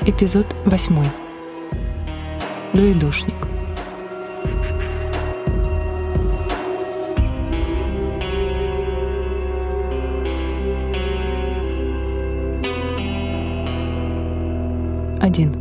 Эпизод 8. Двоедушник. Один.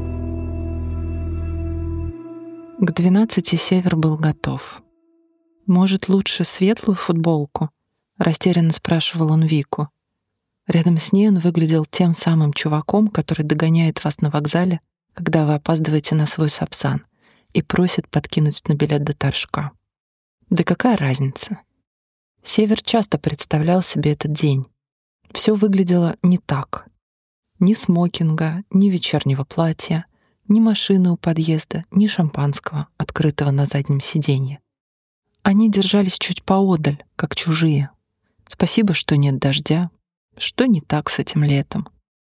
К 12 Север был готов. «Может, лучше светлую футболку?» — растерянно спрашивал он Вику. Рядом с ней он выглядел тем самым чуваком, который догоняет вас на вокзале, когда вы опаздываете на свой сапсан, и просит подкинуть на билет до Торжка. Да какая разница? Север часто представлял себе этот день. Все выглядело не так. Ни смокинга, ни вечернего платья, ни машины у подъезда, ни шампанского, открытого на заднем сиденье. Они держались чуть поодаль, как чужие. Спасибо, что нет дождя. Что не так с этим летом?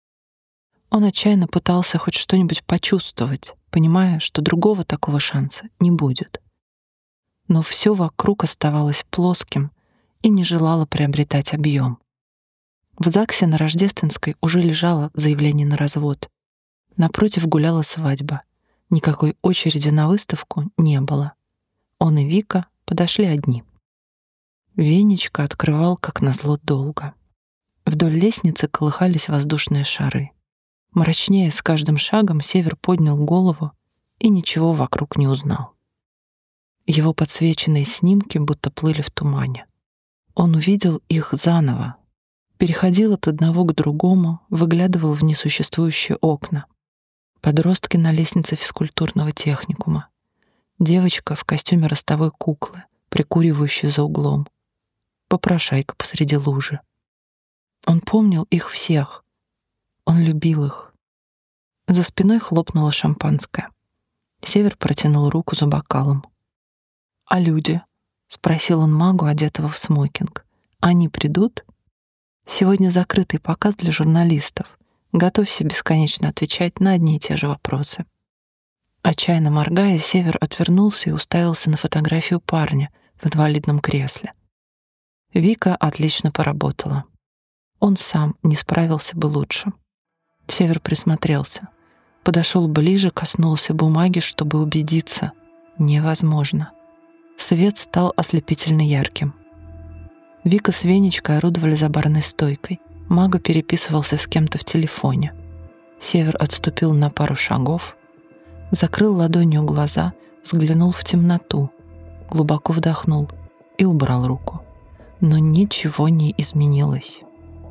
Он отчаянно пытался хоть что-нибудь почувствовать, понимая, что другого такого шанса не будет. Но все вокруг оставалось плоским и не желало приобретать объем. В ЗАГСе на Рождественской уже лежало заявление на развод. Напротив гуляла свадьба. Никакой очереди на выставку не было. Он и Вика подошли одни. Венечка открывал, как назло, долго. Вдоль лестницы колыхались воздушные шары. Мрачнее с каждым шагом Север поднял голову и ничего вокруг не узнал. Его подсвеченные снимки будто плыли в тумане. Он увидел их заново, переходил от одного к другому, выглядывал в несуществующие окна. Подростки на лестнице физкультурного техникума. Девочка в костюме ростовой куклы, прикуривающей за углом. Попрошайка посреди лужи. Он помнил их всех. Он любил их. За спиной хлопнуло шампанское. Север протянул руку за бокалом. «А люди?» — спросил он магу, одетого в смокинг. «Они придут?» «Сегодня закрытый показ для журналистов. Готовься бесконечно отвечать на одни и те же вопросы». Отчаянно моргая, Север отвернулся и уставился на фотографию парня в инвалидном кресле. Вика отлично поработала. Он сам не справился бы лучше. Север присмотрелся. Подошел ближе, коснулся бумаги, чтобы убедиться. Невозможно. Свет стал ослепительно ярким. Вика с Венечкой орудовали за барной стойкой. Мага переписывался с кем-то в телефоне. Север отступил на пару шагов, закрыл ладонью глаза, взглянул в темноту, глубоко вдохнул и убрал руку. Но ничего не изменилось.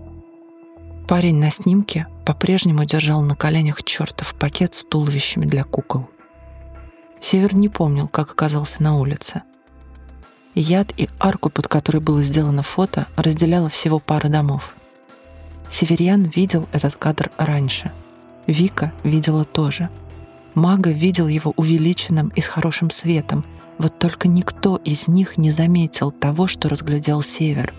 Парень на снимке по-прежнему держал на коленях чертов пакет с туловищами для кукол. Север не помнил, как оказался на улице. Яд и арку, под которой было сделано фото, разделяла всего пара домов. Северьян видел этот кадр раньше. Вика видела тоже. Мага видел его увеличенным и с хорошим светом, вот только никто из них не заметил того, что разглядел Север.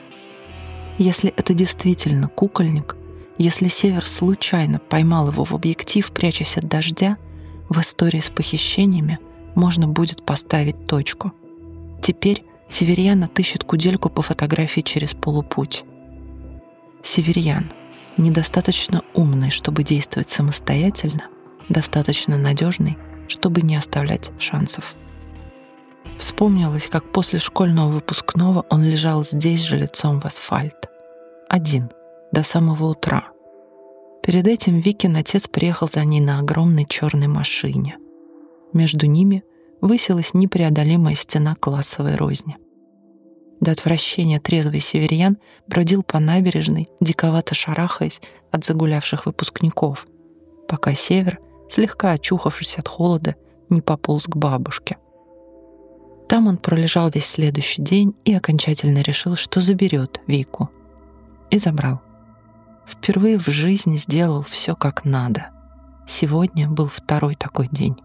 Если это действительно кукольник, если Север случайно поймал его в объектив, прячась от дождя, в истории с похищениями можно будет поставить точку. Теперь Северьян отыщет кудельку по фотографии через полупуть. Северьян, недостаточно умный, чтобы действовать самостоятельно, достаточно надежный, чтобы не оставлять шансов. Вспомнилось, как после школьного выпускного он лежал здесь же лицом в асфальт. Один, до самого утра. Перед этим Викин отец приехал за ней на огромной черной машине. Между ними высилась непреодолимая стена классовой розни. До отвращения трезвый Северьян бродил по набережной, диковато шарахаясь от загулявших выпускников, пока Север, слегка очухавшись от холода, не пополз к бабушке. Там он пролежал весь следующий день и окончательно решил, что заберет Вику. И забрал. Впервые в жизни сделал все как надо. Сегодня был второй такой день.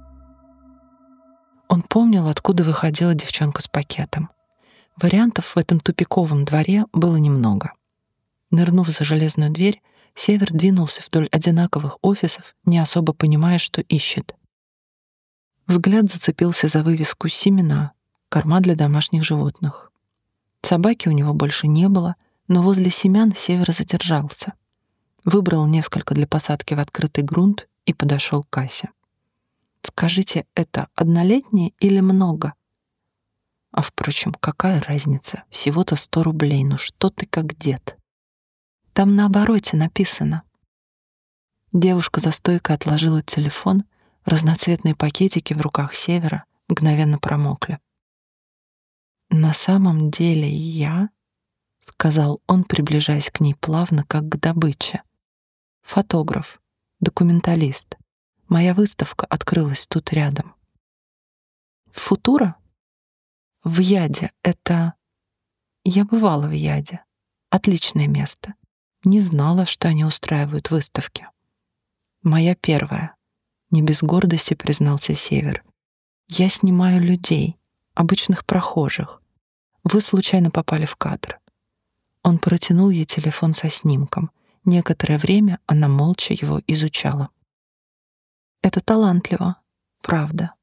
Он помнил, откуда выходила девчонка с пакетом. Вариантов в этом тупиковом дворе было немного. Нырнув за железную дверь, Север двинулся вдоль одинаковых офисов, не особо понимая, что ищет. Взгляд зацепился за вывеску «Семена», корма для домашних животных. Собаки у него больше не было, но возле семян Север задержался. Выбрал несколько для посадки в открытый грунт и подошел к кассе. «Скажите, это однолетние или много?» «А впрочем, какая разница? Всего-то 100 рублей, ну что ты как дед?» «Там на обороте написано». Девушка за стойкой отложила телефон, разноцветные пакетики в руках Севера мгновенно промокли. «На самом деле я...» — сказал он, приближаясь к ней плавно, как к добыче. «Фотограф, документалист. Моя выставка открылась тут рядом». «Футура?» «В Яде. Это...» «Я бывала в Яде. Отличное место. Не знала, что они устраивают выставки». «Моя первая», — не без гордости признался Север. «Я снимаю людей, обычных прохожих. Вы случайно попали в кадр». Он протянул ей телефон со снимком. Некоторое время она молча его изучала. «Это талантливо, правда.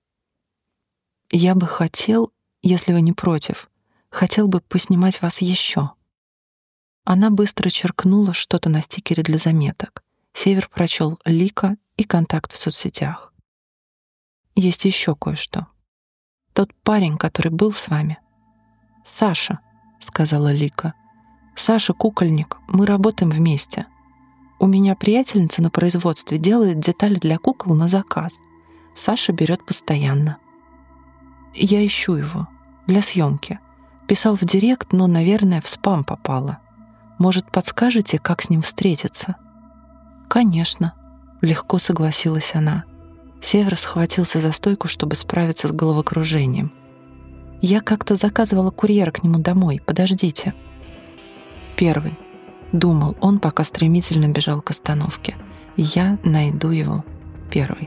Я бы хотел, если вы не против, хотел бы поснимать вас еще». Она быстро черкнула что-то на стикере для заметок. Север прочел Лика и контакт в соцсетях. «Есть еще кое-что. Тот парень, который был с вами...» «Саша», — сказала Лика. «Саша кукольник, мы работаем вместе. У меня приятельница на производстве делает детали для кукол на заказ. Саша берет постоянно. Я ищу его для съемки. Писал в директ, но, наверное, в спам попало. Может, подскажете, как с ним встретиться?» «Конечно», — легко согласилась она. Север схватился за стойку, чтобы справиться с головокружением. «Я как-то заказывала курьера к нему домой. Подождите». «Первый», — думал он, пока стремительно бежал к остановке. «Я найду его первый».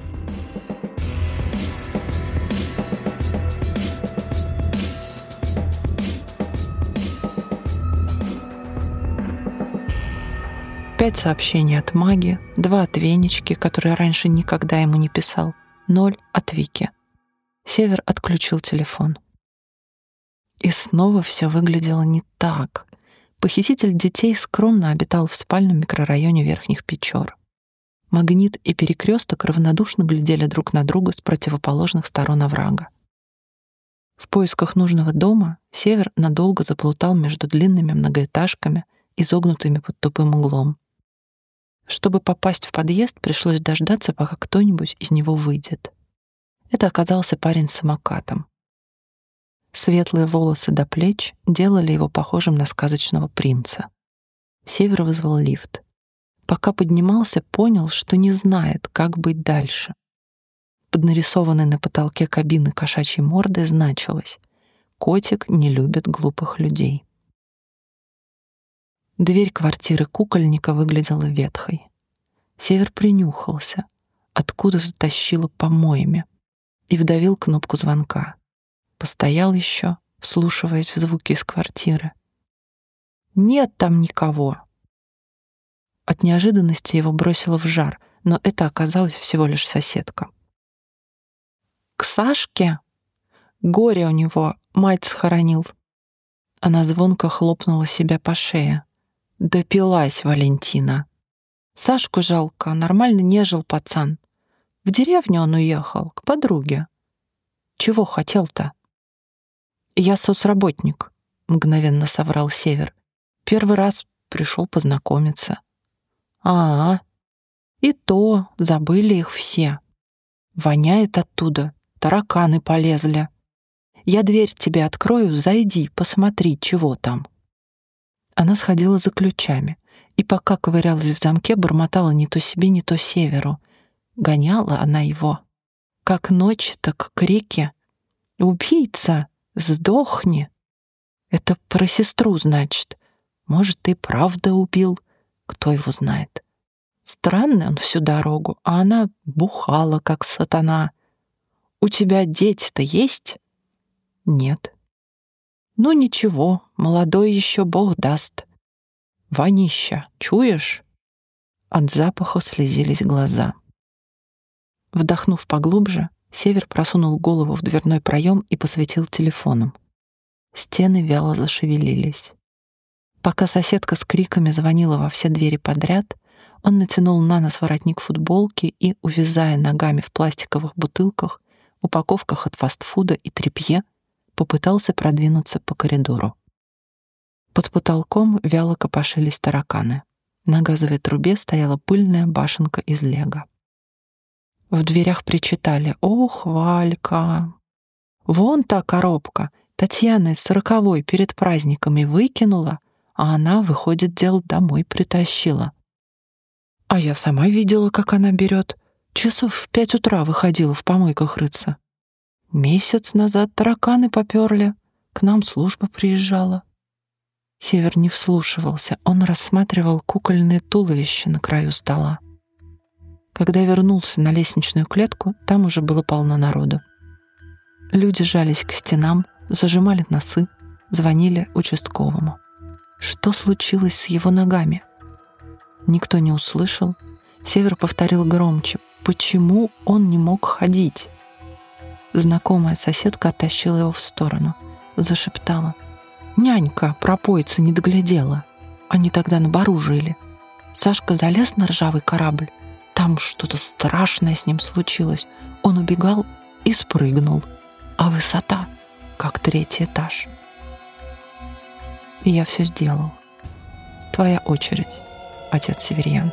Пять сообщений от Маги, 2 от Венечки, который раньше никогда ему не писал, 0 от Вики. Север отключил телефон. И снова все выглядело не так. Похититель детей скромно обитал в спальном микрорайоне Верхних Печор. Магнит и Перекресток равнодушно глядели друг на друга с противоположных сторон оврага. В поисках нужного дома Север надолго заплутал между длинными многоэтажками, изогнутыми под тупым углом. Чтобы попасть в подъезд, пришлось дождаться, пока кто-нибудь из него выйдет. Это оказался парень с самокатом. Светлые волосы до плеч делали его похожим на сказочного принца. Север вызвал лифт. Пока поднимался, понял, что не знает, как быть дальше. Под нарисованной на потолке кабины кошачьей мордой значилось: «Котик не любит глупых людей». Дверь квартиры кукольника выглядела ветхой. Север принюхался, откуда-то тащило помоями, и вдавил кнопку звонка. Постоял еще, вслушиваясь в звуки из квартиры. «Нет там никого!» От неожиданности его бросило в жар, но это оказалась всего лишь соседка. «К Сашке? Горе у него, мать схоронил!» Она звонко хлопнула себя по шее. «Допилась, Валентина. Сашку жалко, нормально не жил пацан. В деревню он уехал, к подруге. Чего хотел-то?» «Я соцработник», — мгновенно соврал Север. «Первый раз пришел познакомиться». «А-а, и то забыли их все. Воняет оттуда, тараканы полезли. Я дверь тебе открою, зайди, посмотри, чего там». Она сходила за ключами, и пока ковырялась в замке, бормотала не то себе, не то Северу. Гоняла она его. Как ночь, так крики. «Убийца! Сдохни!» Это про сестру, значит. Может, и правда убил. Кто его знает. Странный он всю дорогу, а она бухала, как сатана. «У тебя дети-то есть?» «Нет». «Ну ничего, молодой еще Бог даст. Вонища, чуешь?» От запаха слезились глаза. Вдохнув поглубже, Север просунул голову в дверной проем и посветил телефоном. Стены вяло зашевелились. Пока соседка с криками звонила во все двери подряд, он натянул на нос воротник футболки и, увязая ногами в пластиковых бутылках, упаковках от фастфуда и тряпье, попытался продвинуться по коридору. Под потолком вяло копошились тараканы. На газовой трубе стояла пыльная башенка из лего. В дверях причитали: «Ох, Валька! Вон та коробка Татьяна из 40-й перед праздниками выкинула, а она, выходит, дел домой притащила. А я сама видела, как она берет. Часов в 5 утра выходила в помойках рыться. Месяц назад тараканы поперли, к нам служба приезжала». Север не вслушивался, он рассматривал кукольное туловище на краю стола. Когда вернулся на лестничную клетку, там уже было полно народу. Люди жались к стенам, зажимали носы, звонили участковому. Что случилось с его ногами? Никто не услышал. Север повторил громче: почему он не мог ходить? Знакомая соседка оттащила его в сторону, зашептала: «Нянька, пропойца, не доглядела. Они тогда на бару жили. Сашка залез на ржавый корабль. Там что-то страшное с ним случилось. Он убегал и спрыгнул. А высота, как 3-й этаж. И я все сделал. Твоя очередь, отец Северьян».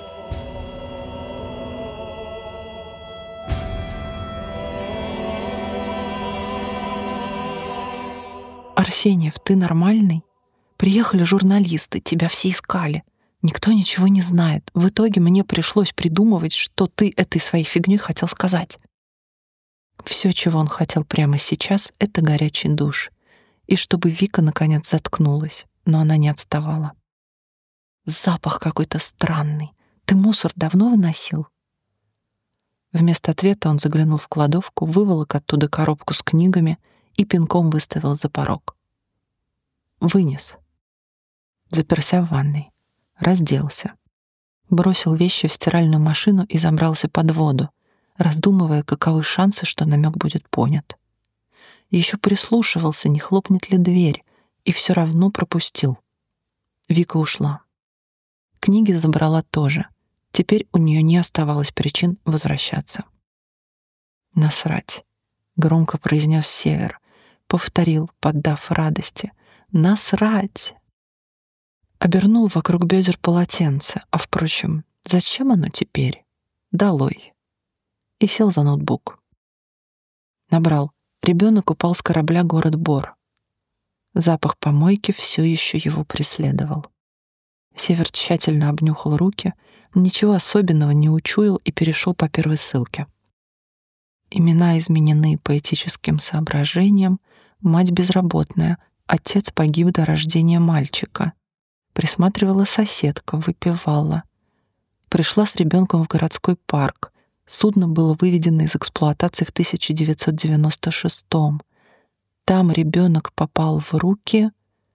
«Арсеньев, ты нормальный? Приехали журналисты, тебя все искали. Никто ничего не знает. В итоге мне пришлось придумывать, что ты этой своей фигней хотел сказать». Все, чего он хотел прямо сейчас, — это горячий душ. И чтобы Вика наконец заткнулась, но она не отставала. «Запах какой-то странный. Ты мусор давно выносил?» Вместо ответа он заглянул в кладовку, выволок оттуда коробку с книгами и пинком выставил за порог. Вынес. Заперся в ванной. Разделся. Бросил вещи в стиральную машину и забрался под воду, раздумывая, каковы шансы, что намек будет понят. Еще прислушивался, не хлопнет ли дверь, и все равно пропустил. Вика ушла. Книги забрала тоже. Теперь у нее не оставалось причин возвращаться. «Насрать», — громко произнес Север. Повторил, поддав радости. «Насрать!» Обернул вокруг бедер полотенце, а, впрочем, зачем оно теперь? Долой. И сел за ноутбук. Набрал: ребенок упал с корабля «Город Бор». Запах помойки все еще его преследовал. Север тщательно обнюхал руки, ничего особенного не учуял и перешел по первой ссылке. Имена изменены по этическим соображениям. Мать безработная, отец погиб до рождения мальчика. Присматривала соседка, выпивала. Пришла с ребенком в городской парк. Судно было выведено из эксплуатации в 1996-м. Там ребенок попал в руки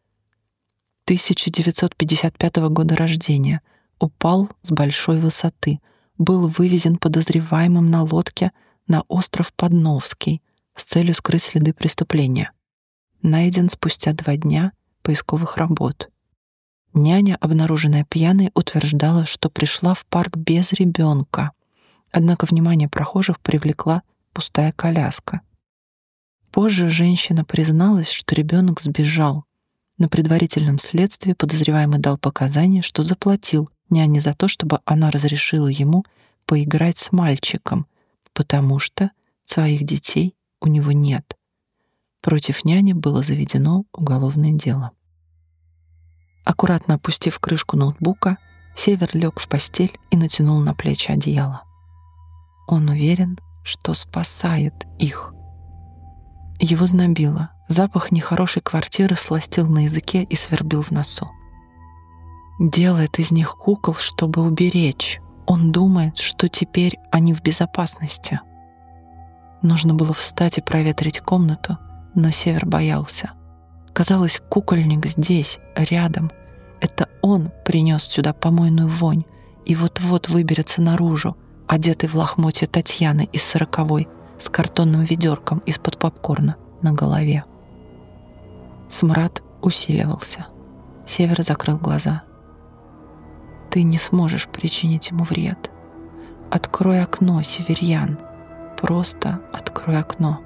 1955 года рождения. Упал с большой высоты. Был вывезен подозреваемым на лодке на остров Подновский с целью скрыть следы преступления. Найден спустя 2 дня поисковых работ. Няня, обнаруженная пьяной, утверждала, что пришла в парк без ребенка. Однако внимание прохожих привлекла пустая коляска. Позже женщина призналась, что ребенок сбежал. На предварительном следствии подозреваемый дал показания, что заплатил няне за то, чтобы она разрешила ему поиграть с мальчиком, потому что своих детей у него нет. Против няни было заведено уголовное дело. Аккуратно опустив крышку ноутбука, Север лег в постель и натянул на плечи одеяло. Он уверен, что спасает их. Его знобило. Запах нехорошей квартиры сластил на языке и свербил в носу. Делает из них кукол, чтобы уберечь. Он думает, что теперь они в безопасности. Нужно было встать и проветрить комнату, но Север боялся. Казалось, кукольник здесь, рядом. Это он принес сюда помойную вонь и вот-вот выберется наружу, одетый в лохмотья Татьяны из 40-й, с картонным ведерком из-под попкорна на голове. Смрад усиливался. Север закрыл глаза. «Ты не сможешь причинить ему вред. Открой окно, Северьян. Просто открой окно».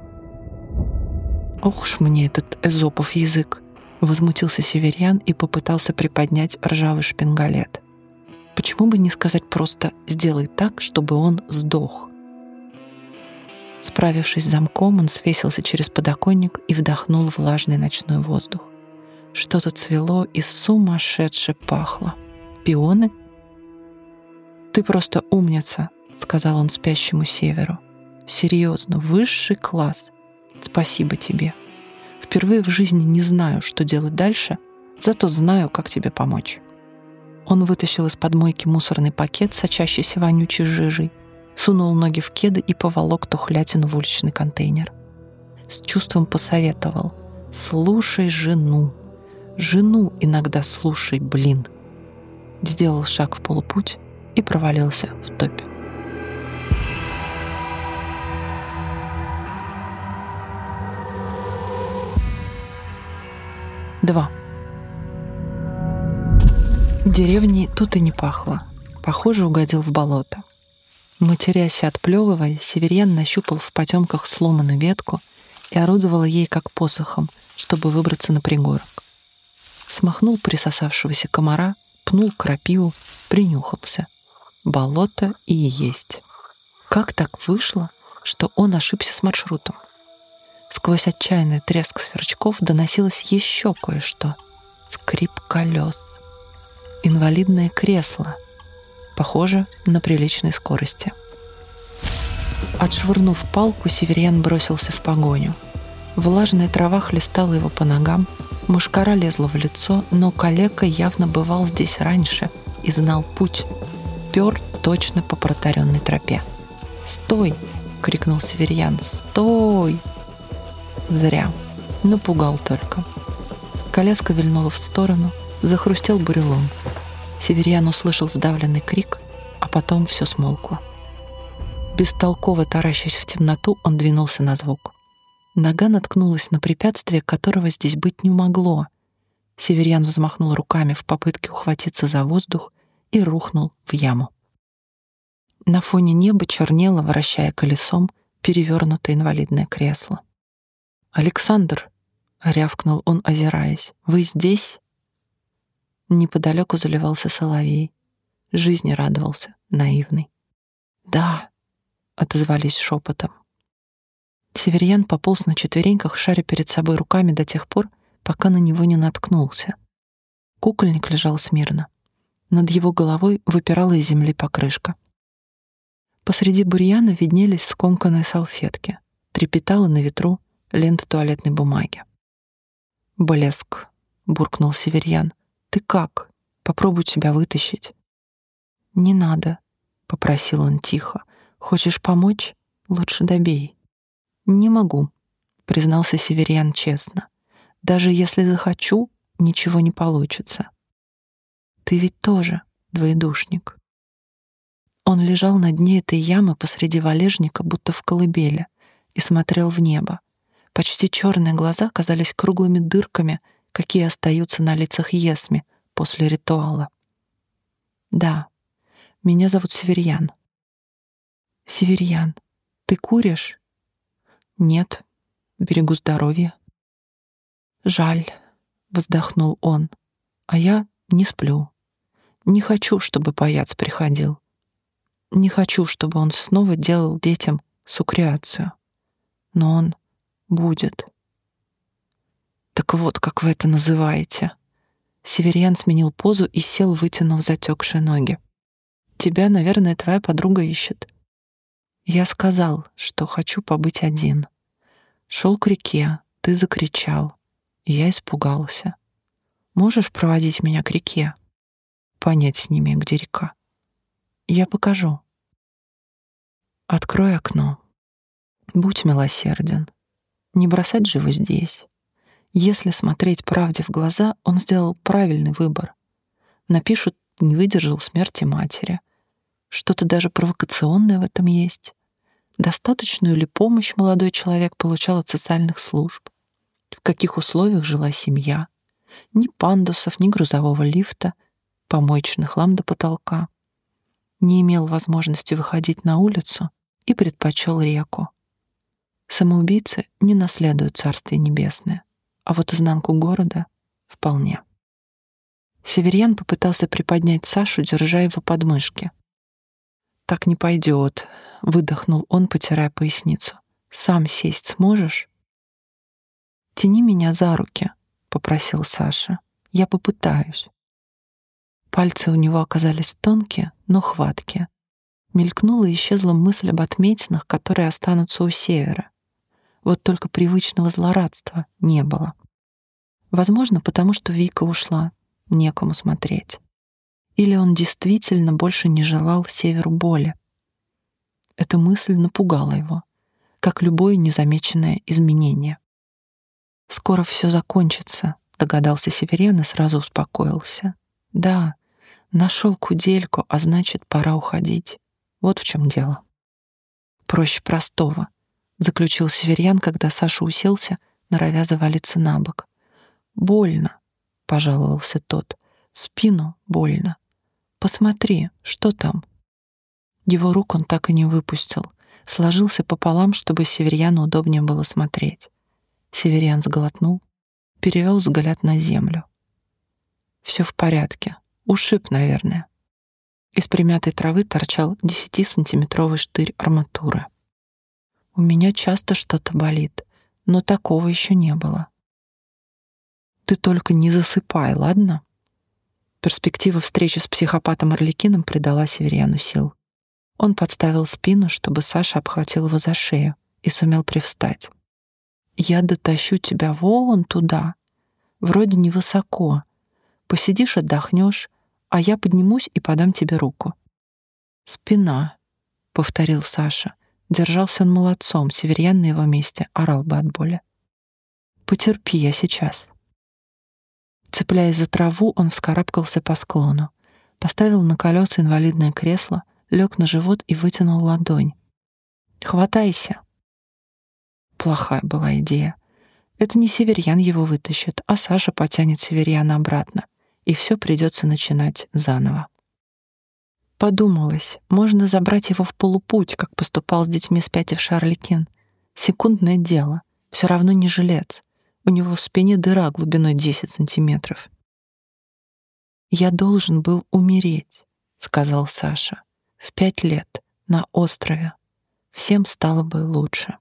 «Ох уж мне этот эзопов язык!» — возмутился Северьян и попытался приподнять ржавый шпингалет. «Почему бы не сказать просто «сделай так, чтобы он сдох»?» Справившись с замком, он свесился через подоконник и вдохнул влажный ночной воздух. Что-то цвело и сумасшедше пахло. «Пионы?» «Ты просто умница», — сказал он спящему Северу. «Серьезно, высший класс. Спасибо тебе. Впервые в жизни не знаю, что делать дальше, зато знаю, как тебе помочь». Он вытащил из-под мойки мусорный пакет, сочащийся вонючей жижей, сунул ноги в кеды и поволок тухлятину в уличный контейнер. С чувством посоветовал: «Слушай жену. Жену иногда слушай, блин». Сделал шаг в полупуть и провалился в топь. Два. Деревней тут и не пахло. Похоже, угодил в болото. Матерясь и отплевывая, Северьян нащупал в потемках сломанную ветку и орудовал ей как посохом, чтобы выбраться на пригорок. Смахнул присосавшегося комара, пнул крапиву, принюхался. Болото и есть. Как так вышло, что он ошибся с маршрутом? Сквозь отчаянный треск сверчков доносилось еще кое-что. Скрип колес. Инвалидное кресло. Похоже, на приличной скорости. Отшвырнув палку, Северьян бросился в погоню. Влажная трава хлестала его по ногам, мушкара лезла в лицо, но калека явно бывал здесь раньше и знал путь. Пёр точно по протаренной тропе. «Стой!» — крикнул Северьян. «Стой!» Зря. Напугал только. Коляска вильнула в сторону, захрустел бурелом. Северьян услышал сдавленный крик, а потом все смолкло. Бестолково таращась в темноту, он двинулся на звук. Нога наткнулась на препятствие, которого здесь быть не могло. Северьян взмахнул руками в попытке ухватиться за воздух и рухнул в яму. На фоне неба чернело, вращая колесом, перевернутое инвалидное кресло. «Александр!» — рявкнул он, озираясь. «Вы здесь?» Неподалеку заливался соловей. Жизни радовался, наивный. «Да!» — отозвались шепотом. Северьян пополз на четвереньках, шаря перед собой руками до тех пор, пока на него не наткнулся. Кукольник лежал смирно. Над его головой выпирала из земли покрышка. Посреди бурьяна виднелись скомканные салфетки. Трепетала на ветру лента туалетной бумаги. «Блеск!» — буркнул Северьян. «Ты как? Попробуй тебя вытащить». «Не надо», — попросил он тихо. «Хочешь помочь? Лучше добей». «Не могу», — признался Северьян честно. «Даже если захочу, ничего не получится». «Ты ведь тоже двоедушник». Он лежал на дне этой ямы посреди валежника, будто в колыбели, и смотрел в небо. Почти черные глаза казались круглыми дырками, какие остаются на лицах Есми после ритуала. «Да, меня зовут Северьян». «Северьян, ты куришь?» «Нет, берегу здоровья». «Жаль», — вздохнул он, — «а я не сплю. Не хочу, чтобы паяц приходил. Не хочу, чтобы он снова делал детям сукреацию. Но он будет». «Так вот, как вы это называете». Северьян сменил позу и сел, вытянув затекшие ноги. «Тебя, наверное, твоя подруга ищет». «Я сказал, что хочу побыть один. Шел к реке, ты закричал, и я испугался. Можешь проводить меня к реке? Понять с ними, где река. Я покажу. Открой окно. Будь милосерден. Не бросать же его здесь». Если смотреть правде в глаза, он сделал правильный выбор. Напишут, не выдержал смерти матери. Что-то даже провокационное в этом есть. Достаточную ли помощь молодой человек получал от социальных служб? В каких условиях жила семья? Ни пандусов, ни грузового лифта, помоечный хлам до потолка. Не имел возможности выходить на улицу и предпочел реку. Самоубийцы не наследуют Царствие Небесное, а вот изнанку города — вполне. Северьян попытался приподнять Сашу, держа его под мышки. «Так не пойдет», — выдохнул он, потирая поясницу. «Сам сесть сможешь?» «Тяни меня за руки», — попросил Саша. «Я попытаюсь». Пальцы у него оказались тонкие, но хваткие. Мелькнула и исчезла мысль об отметинах, которые останутся у Севера. Вот только привычного злорадства не было. Возможно, потому что Вика ушла, некому смотреть. Или он действительно больше не желал Северу боли. Эта мысль напугала его, как любое незамеченное изменение. «Скоро все закончится», — догадался Северян и сразу успокоился. «Да, нашел кудельку, а значит, пора уходить. Вот в чем дело». «Проще простого», — заключил Северян, когда Саша уселся, норовя завалиться на бок. «Больно», — пожаловался тот. «Спину больно. Посмотри, что там?» Его рук он так и не выпустил. Сложился пополам, чтобы Северьяну удобнее было смотреть. Северьян сглотнул, перевел взгляд на землю. Все в порядке. Ушиб, наверное. Из примятой травы торчал 10-сантиметровый штырь арматуры. «У меня часто что-то болит, но такого еще не было». «Ты только не засыпай, ладно?» Перспектива встречи с психопатом Арлекином придала Северьяну сил. Он подставил спину, чтобы Саша обхватил его за шею и сумел привстать. «Я дотащу тебя вон туда. Вроде невысоко. Посидишь, отдохнешь, а я поднимусь и подам тебе руку». «Спина», — повторил Саша. Держался он молодцом, Северьян на его месте орал бы от боли. «Потерпи, я сейчас». Цепляясь за траву, он вскарабкался по склону, поставил на колеса инвалидное кресло, лег на живот и вытянул ладонь. «Хватайся». Плохая была идея. Это не Северьян его вытащит, а Саша потянет Северьяна обратно, и все придется начинать заново. Подумалось, можно забрать его в полупуть, как поступал с детьми спятивший Арлекин. Секундное дело, все равно не жилец. У него в спине дыра глубиной 10 сантиметров. «Я должен был умереть», — сказал Саша. «В 5 лет, на острове. Всем стало бы лучше».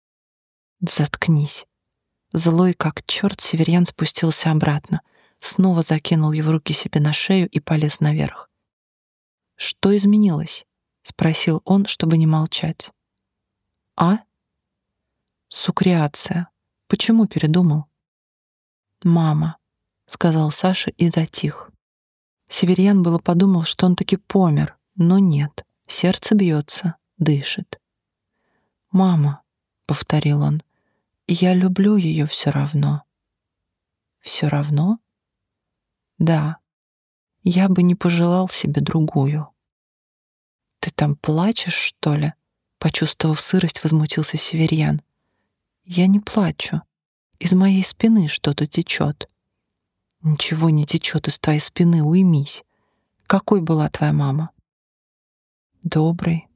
«Заткнись». Злой как черт, Северьян спустился обратно, снова закинул его руки себе на шею и полез наверх. «Что изменилось?» — спросил он, чтобы не молчать. «А?» «Сукреация. Почему передумал?» «Мама», — сказал Саша и затих. Северьян было подумал, что он таки помер, но нет, сердце бьется, дышит. «Мама», — повторил он, — «я люблю ее все равно». «Все равно?» «Да, я бы не пожелал себе другую». «Ты там плачешь, что ли?» Почувствовав сырость, возмутился Северьян. «Я не плачу. Из моей спины что-то течет». «Ничего не течет из твоей спины, уймись. Какой была твоя мама?» «Добрый».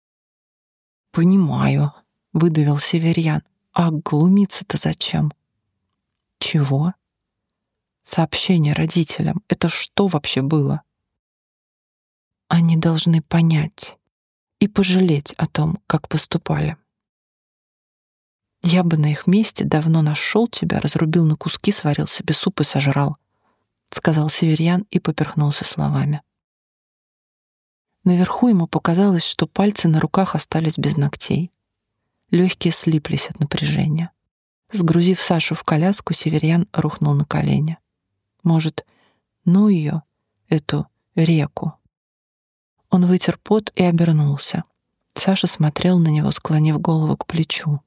«Понимаю», — выдавил Северьян. «А глумиться-то зачем?» «Чего?» «Сообщение родителям. Это что вообще было?» «Они должны понять и пожалеть о том, как поступали. Я бы на их месте давно нашел тебя, разрубил на куски, сварил себе суп и сожрал», — сказал Северьян и поперхнулся словами. Наверху ему показалось, что пальцы на руках остались без ногтей. Легкие слиплись от напряжения. Сгрузив Сашу в коляску, Северьян рухнул на колени. Может, ну ее, эту реку. Он вытер пот и обернулся. Саша смотрел на него, склонив голову к плечу.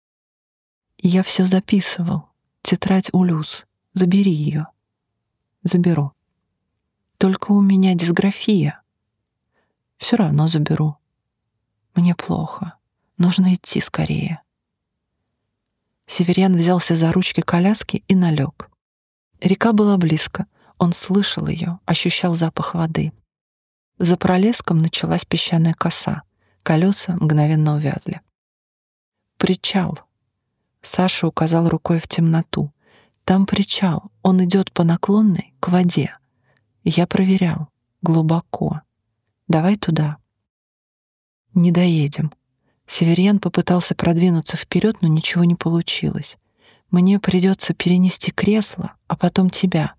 «Я все записывал. Тетрадь Улюс. Забери ее». «Заберу. Только у меня дисграфия». «Все равно заберу. Мне плохо. Нужно идти скорее». Северьян взялся за ручки коляски и налег. Река была близко. Он слышал ее, ощущал запах воды. За пролеском началась песчаная коса. Колеса мгновенно увязли. «Причал!» Саша указал рукой в темноту. «Там причал. Он идет по наклонной к воде. Я проверял. Глубоко. Давай туда». «Не доедем». Северьян попытался продвинуться вперед, но ничего не получилось. «Мне придется перенести кресло, а потом тебя».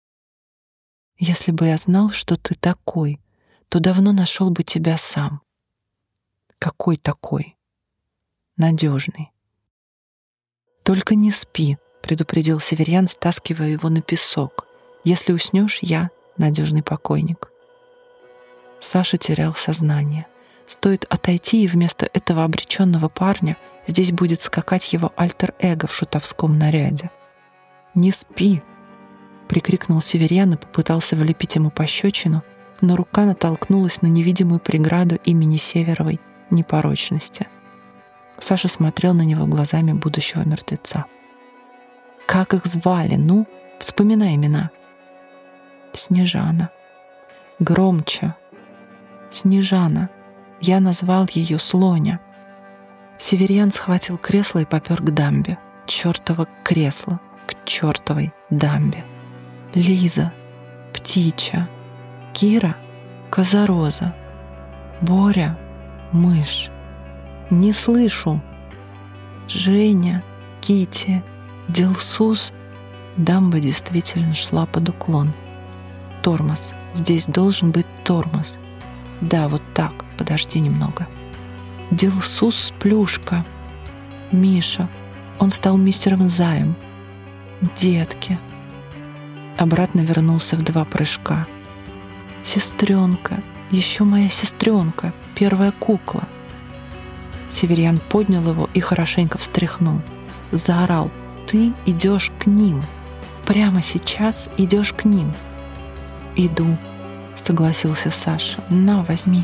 «Если бы я знал, что ты такой, то давно нашел бы тебя сам». «Какой такой?» «Надежный». «Только не спи», — предупредил Северьян, стаскивая его на песок. «Если уснешь, я надежный покойник». Саша терял сознание. Стоит отойти, и вместо этого обреченного парня здесь будет скакать его альтер-эго в шутовском наряде. «Не спи!» — прикрикнул Северьян и попытался влепить ему пощечину, но рука натолкнулась на невидимую преграду имени Северовой непорочности. Саша смотрел на него глазами будущего мертвеца. «Как их звали? Ну, вспоминай имена». «Снежана». «Громче». «Снежана. Я назвал ее Слоня». Северьян схватил кресло и попер к дамбе. Чёртово кресло к чёртовой дамбе. Лиза, Птичья, Кира, Козороза, Боря, Мышь. Не слышу. Женя, Кити, Дилсус. Дамба действительно шла под уклон. Тормоз. Здесь должен быть тормоз. Да, вот так. Подожди немного. Дилсус Плюшка. Миша. Он стал мистером Заем. Детки. Обратно вернулся в 2 прыжка. Сестренка. Еще моя сестренка. Первая кукла. Северьян поднял его и хорошенько встряхнул. Заорал: «Ты идешь к ним. Прямо сейчас идешь к ним». «Иду», — согласился Саша. «На, возьми».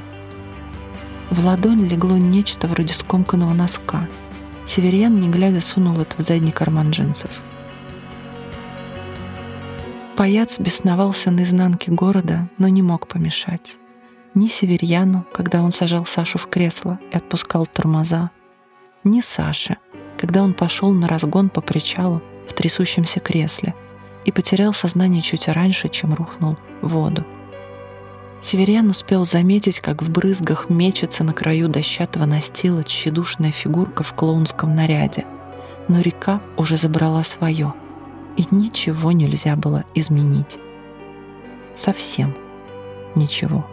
В ладонь легло нечто вроде скомканного носка. Северьян, не глядя, сунул это в задний карман джинсов. Паяц бесновался на изнанке города, но не мог помешать. Ни Северьяну, когда он сажал Сашу в кресло и отпускал тормоза, ни Саше, когда он пошел на разгон по причалу в трясущемся кресле и потерял сознание чуть раньше, чем рухнул в воду. Северьян успел заметить, как в брызгах мечется на краю дощатого настила тщедушная фигурка в клоунском наряде, но река уже забрала свое, и ничего нельзя было изменить. Совсем ничего.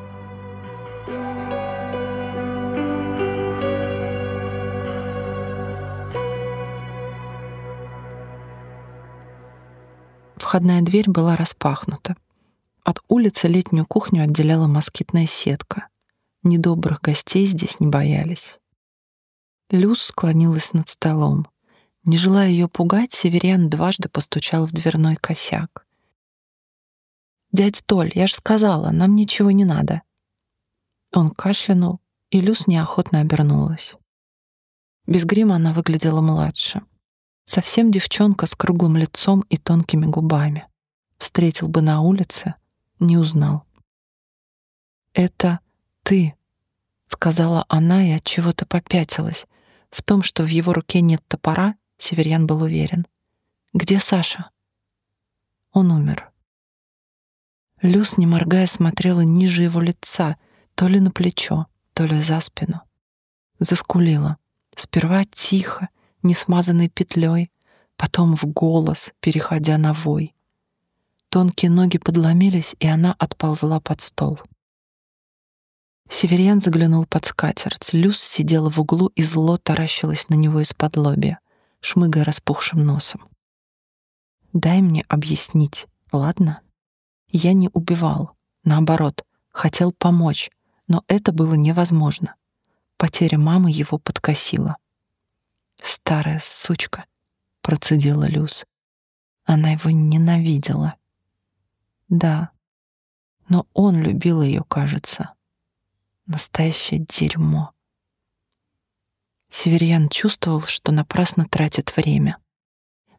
Входная дверь была распахнута. От улицы летнюю кухню отделяла москитная сетка. Недобрых гостей здесь не боялись. Люс склонилась над столом. Не желая ее пугать, Северьян дважды постучал в дверной косяк. «Дядь Толь, я же сказала, нам ничего не надо». Он кашлянул, и Люс неохотно обернулась. Без грима она выглядела младше. Совсем девчонка с круглым лицом и тонкими губами. Встретил бы на улице, не узнал. «Это ты», — сказала она и отчего-то попятилась. В том, что в его руке нет топора, Северьян был уверен. «Где Саша?» «Он умер». Люс, не моргая, смотрела ниже его лица, то ли на плечо, то ли за спину. Заскулила. Сперва тихо, не смазанной петлей, потом в голос, переходя на вой. Тонкие ноги подломились, и она отползла под стол. Северьян заглянул под скатерть. Люс сидела в углу и зло таращилась на него из-подлобья, шмыгая распухшим носом. «Дай мне объяснить, ладно? Я не убивал. Наоборот, хотел помочь, но это было невозможно. Потеря мамы его подкосила». «Старая сучка», — процедила Люс. Она его ненавидела. Да, но он любил ее, кажется. Настоящее дерьмо. Северьян чувствовал, что напрасно тратит время.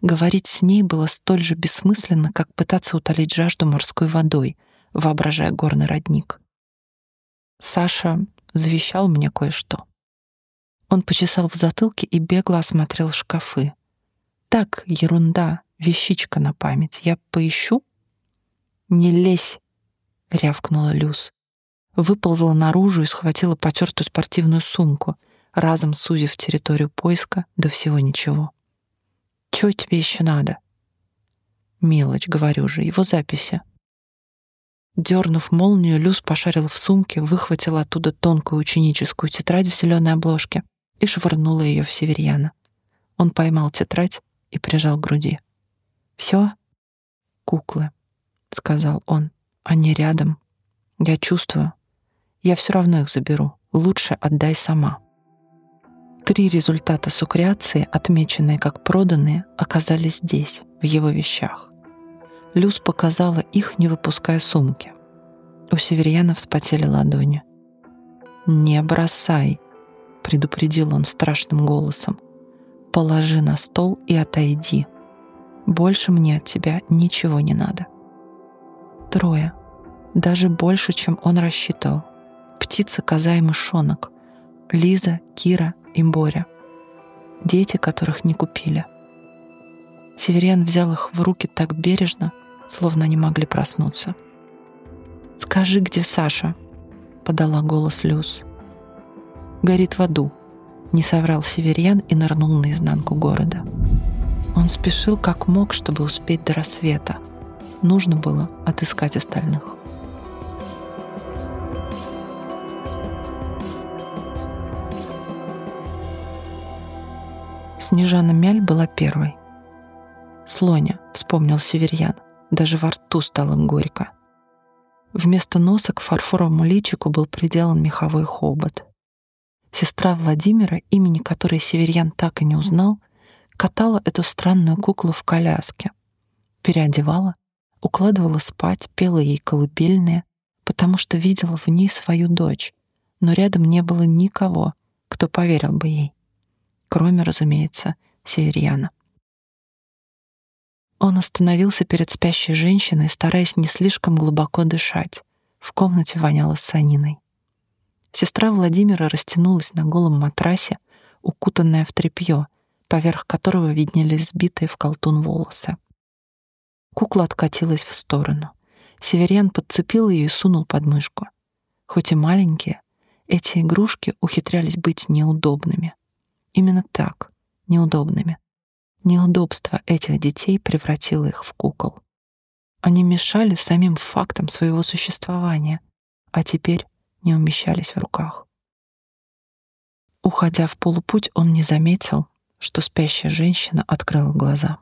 Говорить с ней было столь же бессмысленно, как пытаться утолить жажду морской водой, воображая горный родник. Саша завещал мне кое-что. Он почесал в затылке и бегло осмотрел шкафы. Так, ерунда, вещичка на память. Я поищу? Не лезь, рявкнула Люс. Выползла наружу и схватила потертую спортивную сумку, разом сузив территорию поиска до всего ничего. Чего тебе еще надо? Мелочь, говорю же, его записи. Дернув молнию, Люс пошарила в сумке, выхватила оттуда тонкую ученическую тетрадь в зеленой обложке и швырнула ее в Северьяна. Он поймал тетрадь и прижал к груди. «Все?» «Куклы», — сказал он. «Они рядом. Я чувствую. Я все равно их заберу. Лучше отдай сама». 3 результата сукреации, отмеченные как проданные, оказались здесь, в его вещах. Люс показала их, не выпуская сумки. У Северьяна вспотели ладони. «Не бросай», — предупредил он страшным голосом. «Положи на стол и отойди. Больше мне от тебя ничего не надо». 3. Даже больше, чем он рассчитывал. Птица, коза и мышонок. Лиза, Кира и Боря. Дети, которых не купили. Северьян взял их в руки так бережно, словно они могли проснуться. «Скажи, где Саша?» — подала голос Люс. «Горит в аду», — не соврал Северьян и нырнул наизнанку города. Он спешил как мог, чтобы успеть до рассвета. Нужно было отыскать остальных. Снежана Мяль была первой. «Слоня», — вспомнил Северьян, даже во рту стало горько. Вместо носа к фарфоровому личику был приделан меховой хобот. Сестра Владимира, имени которой Северьян так и не узнал, катала эту странную куклу в коляске, переодевала, укладывала спать, пела ей колыбельные, потому что видела в ней свою дочь, но рядом не было никого, кто поверил бы ей, кроме, разумеется, Северьяна. Он остановился перед спящей женщиной, стараясь не слишком глубоко дышать. В комнате воняло саниной. Сестра Владимира растянулась на голом матрасе, укутанная в тряпье, поверх которого виднелись сбитые в колтун волосы. Кукла откатилась в сторону. Северьян подцепил ее и сунул под мышку. Хоть и маленькие, эти игрушки ухитрялись быть неудобными. Именно так, неудобными. Неудобство этих детей превратило их в кукол. Они мешали самим фактам своего существования, а теперь не умещались в руках. Уходя в полупуть, он не заметил, что спящая женщина открыла глаза.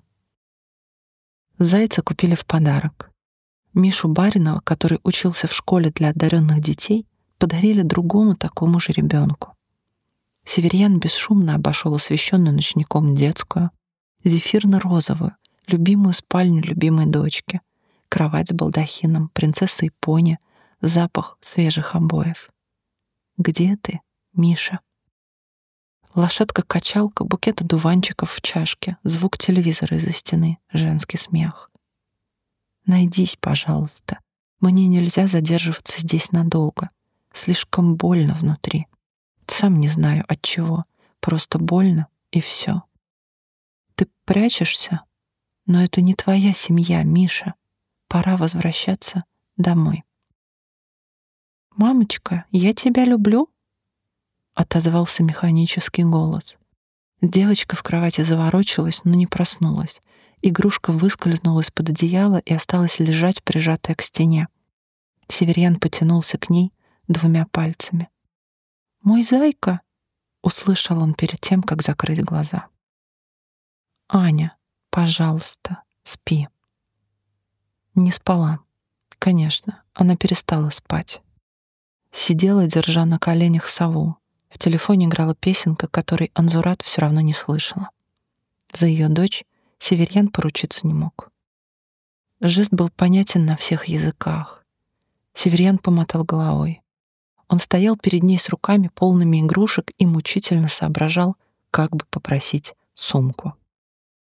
Зайца купили в подарок. Мишу Баринова, который учился в школе для одаренных детей, подарили другому такому же ребенку. Северьян бесшумно обошел освещенную ночником детскую, зефирно-розовую, любимую спальню любимой дочки, кровать с балдахином, принцесса и пони, запах свежих обоев. «Где ты, Миша?» Лошадка-качалка, букет одуванчиков в чашке, звук телевизора из-за стены, женский смех. «Найдись, пожалуйста. Мне нельзя задерживаться здесь надолго. Слишком больно внутри. Сам не знаю от чего. Просто больно, и все. Ты прячешься? Но это не твоя семья, Миша. Пора возвращаться домой». «Мамочка, я тебя люблю», — отозвался механический голос. Девочка в кровати заворочилась, но не проснулась. Игрушка выскользнула из-под одеяла и осталась лежать, прижатая к стене. Северьян потянулся к ней 2 пальцами. «Мой зайка!» — услышал он перед тем, как закрыть глаза. «Аня, пожалуйста, спи». Не спала. Конечно, она перестала спать. Сидела, держа на коленях сову. В телефоне играла песенка, которой Анзурат все равно не слышала. За ее дочь Северьян поручиться не мог. Жест был понятен на всех языках. Северьян помотал головой. Он стоял перед ней с руками, полными игрушек, и мучительно соображал, как бы попросить сумку.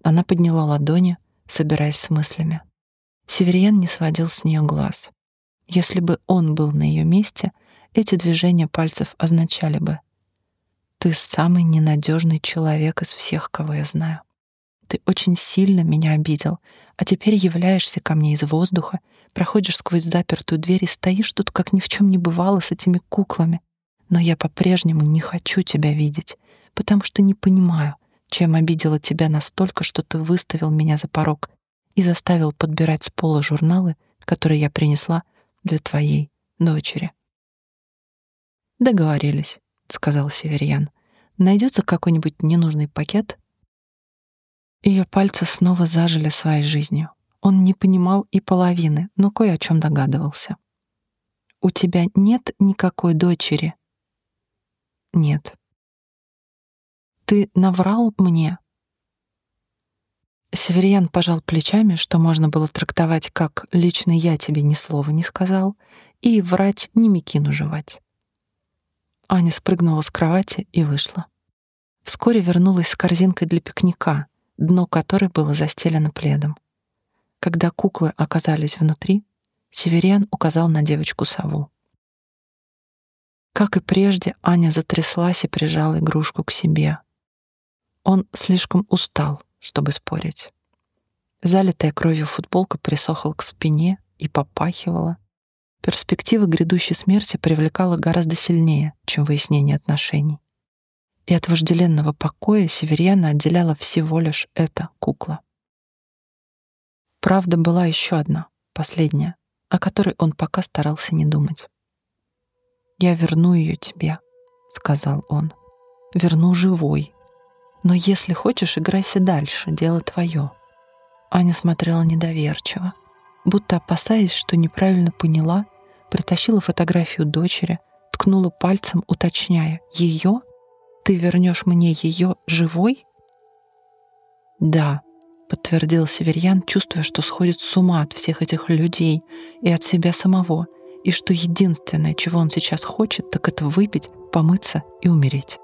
Она подняла ладони, собираясь с мыслями. Северьян не сводил с нее глаз. Если бы он был на ее месте, эти движения пальцев означали бы: «Ты самый ненадежный человек из всех, кого я знаю. Ты очень сильно меня обидел, а теперь являешься ко мне из воздуха, проходишь сквозь запертую дверь и стоишь тут, как ни в чем не бывало, с этими куклами. Но я по-прежнему не хочу тебя видеть, потому что не понимаю, чем обидела тебя настолько, что ты выставил меня за порог и заставил подбирать с пола журналы, которые я принесла для твоей дочери». «Договорились», — сказал Северьян. «Найдется какой-нибудь ненужный пакет?» Ее пальцы снова зажили своей жизнью. Он не понимал и половины, но кое о чем догадывался. «У тебя нет никакой дочери?» «Нет». «Ты наврал мне?» Северьян пожал плечами, что можно было трактовать как «лично я тебе ни слова не сказал», и «врать не мекину жевать». Аня спрыгнула с кровати и вышла. Вскоре вернулась с корзинкой для пикника, дно которой было застелено пледом. Когда куклы оказались внутри, Северьян указал на девочку-сову. Как и прежде, Аня затряслась и прижала игрушку к себе. Он слишком устал, чтобы спорить. Залитая кровью футболка присохла к спине и попахивала. Перспектива грядущей смерти привлекала гораздо сильнее, чем выяснение отношений. И от вожделенного покоя Северьяна отделяла всего лишь эта кукла. Правда была еще одна, последняя, о которой он пока старался не думать. «Я верну ее тебе», — сказал он. «Верну живой. Но если хочешь, играйся дальше, дело твое». Аня смотрела недоверчиво, будто опасаясь, что неправильно поняла, притащила фотографию дочери, ткнула пальцем, уточняя: «Ее? Ты вернешь мне ее живой?» «Да», — подтвердил Северьян, чувствуя, что сходит с ума от всех этих людей и от себя самого, и что единственное, чего он сейчас хочет, так это выпить, помыться и умереть.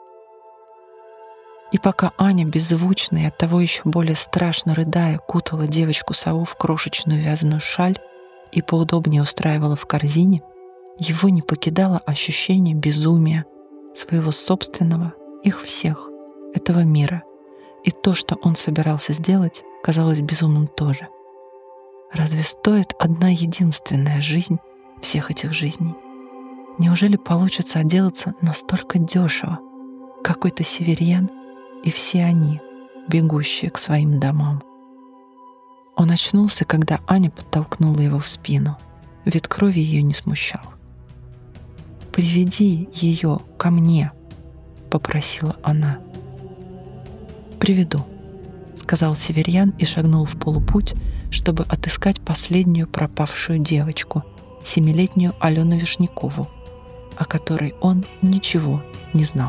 И пока Аня беззвучно и оттого еще более страшно рыдая кутала девочку-сову в крошечную вязаную шаль и поудобнее устраивала в корзине, его не покидало ощущение безумия, своего собственного, их всех, этого мира. И то, что он собирался сделать, казалось безумным тоже. Разве стоит одна единственная жизнь всех этих жизней? Неужели получится отделаться настолько дешево? Какой-то Северьян и все они, бегущие к своим домам. Он очнулся, когда Аня подтолкнула его в спину. Вид крови ее не смущал. «Приведи ее ко мне», — попросила она. «Приведу», — сказал Северьян и шагнул в полупуть, чтобы отыскать последнюю пропавшую девочку, 7-летнюю Алену Вишнякову, о которой он ничего не знал.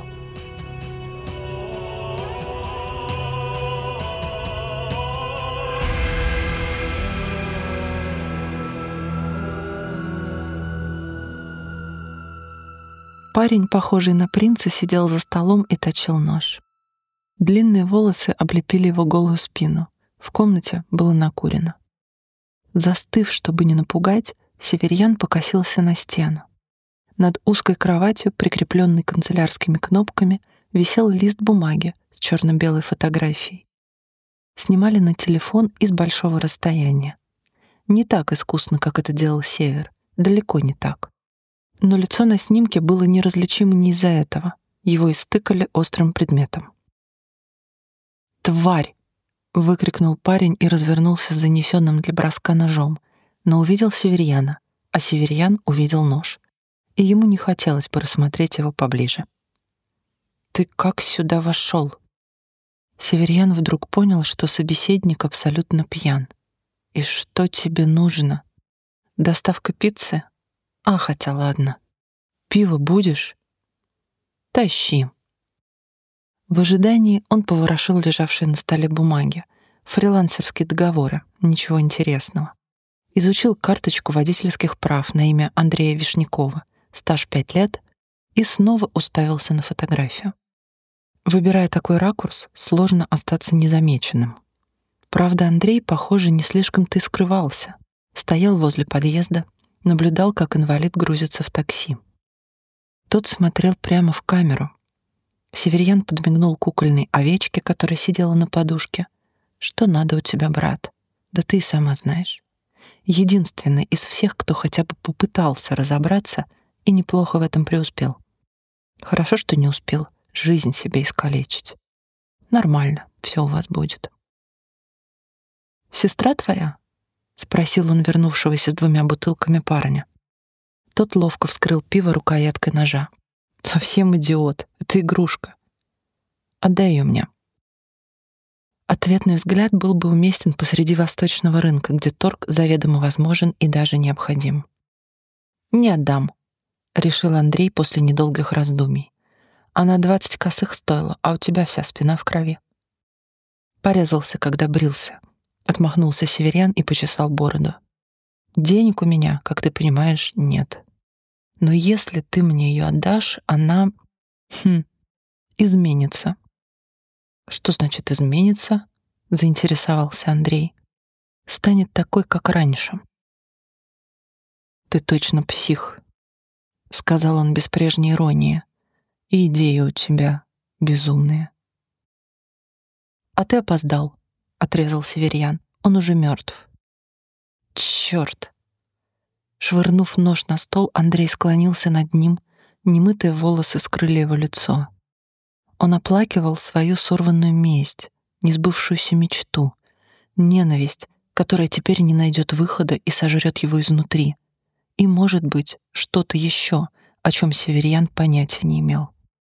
Парень, похожий на принца, сидел за столом и точил нож. Длинные волосы облепили его голую спину. В комнате было накурено. Застыв, чтобы не напугать, Северьян покосился на стену. Над узкой кроватью, прикрепленной канцелярскими кнопками, висел лист бумаги с черно-белой фотографией. Снимали на телефон из большого расстояния. Не так искусно, как это делал Север, далеко не так. Но лицо на снимке было неразличимо не из-за этого. Его истыкали острым предметом. «Тварь!» — выкрикнул парень и развернулся с занесенным для броска ножом, но увидел Северьяна, а Северьян увидел нож, и ему не хотелось бы рассмотреть его поближе. «Ты как сюда вошел?» Северьян вдруг понял, что собеседник абсолютно пьян. «И что тебе нужно? Доставка пиццы? А, хотя ладно. Пиво будешь? Тащи». В ожидании он поворошил лежавшие на столе бумаги. Фрилансерские договоры, ничего интересного. Изучил карточку водительских прав на имя Андрея Вишнякова, стаж 5 лет, и снова уставился на фотографию. Выбирая такой ракурс, сложно остаться незамеченным. Правда, Андрей, похоже, не слишком-то и скрывался. Стоял возле подъезда, наблюдал, как инвалид грузится в такси. Тот смотрел прямо в камеру. Северьян подмигнул кукольной овечке, которая сидела на подушке. «Что надо у тебя, брат? Да ты и сама знаешь». Единственный из всех, кто хотя бы попытался разобраться и неплохо в этом преуспел. Хорошо, что не успел жизнь себе искалечить. Нормально, все у вас будет. «Сестра твоя?» — спросил он вернувшегося с 2 бутылками парня. Тот ловко вскрыл пиво рукояткой ножа. «Совсем идиот, это игрушка. Отдай ее мне». Ответный взгляд был бы уместен посреди восточного рынка, где торг заведомо возможен и даже необходим. «Не отдам», — решил Андрей после недолгих раздумий. «Она 20 косых стоила, а у тебя вся спина в крови». «Порезался, когда брился», — отмахнулся Северян и почесал бороду. «Денег у меня, как ты понимаешь, нет. Но если ты мне ее отдашь, она... изменится». «Что значит изменится?» — заинтересовался Андрей. «Станет такой, как раньше». «Ты точно псих», — сказал он без прежней иронии. «И идеи у тебя безумные». «А ты опоздал», — отрезал Северьян. «Он уже мертв». «Черт!» Швырнув нож на стол, Андрей склонился над ним, немытые волосы скрыли его лицо. Он оплакивал свою сорванную месть, несбывшуюся мечту, ненависть, которая теперь не найдет выхода и сожрет его изнутри. И, может быть, что-то еще, о чем Северьян понятия не имел.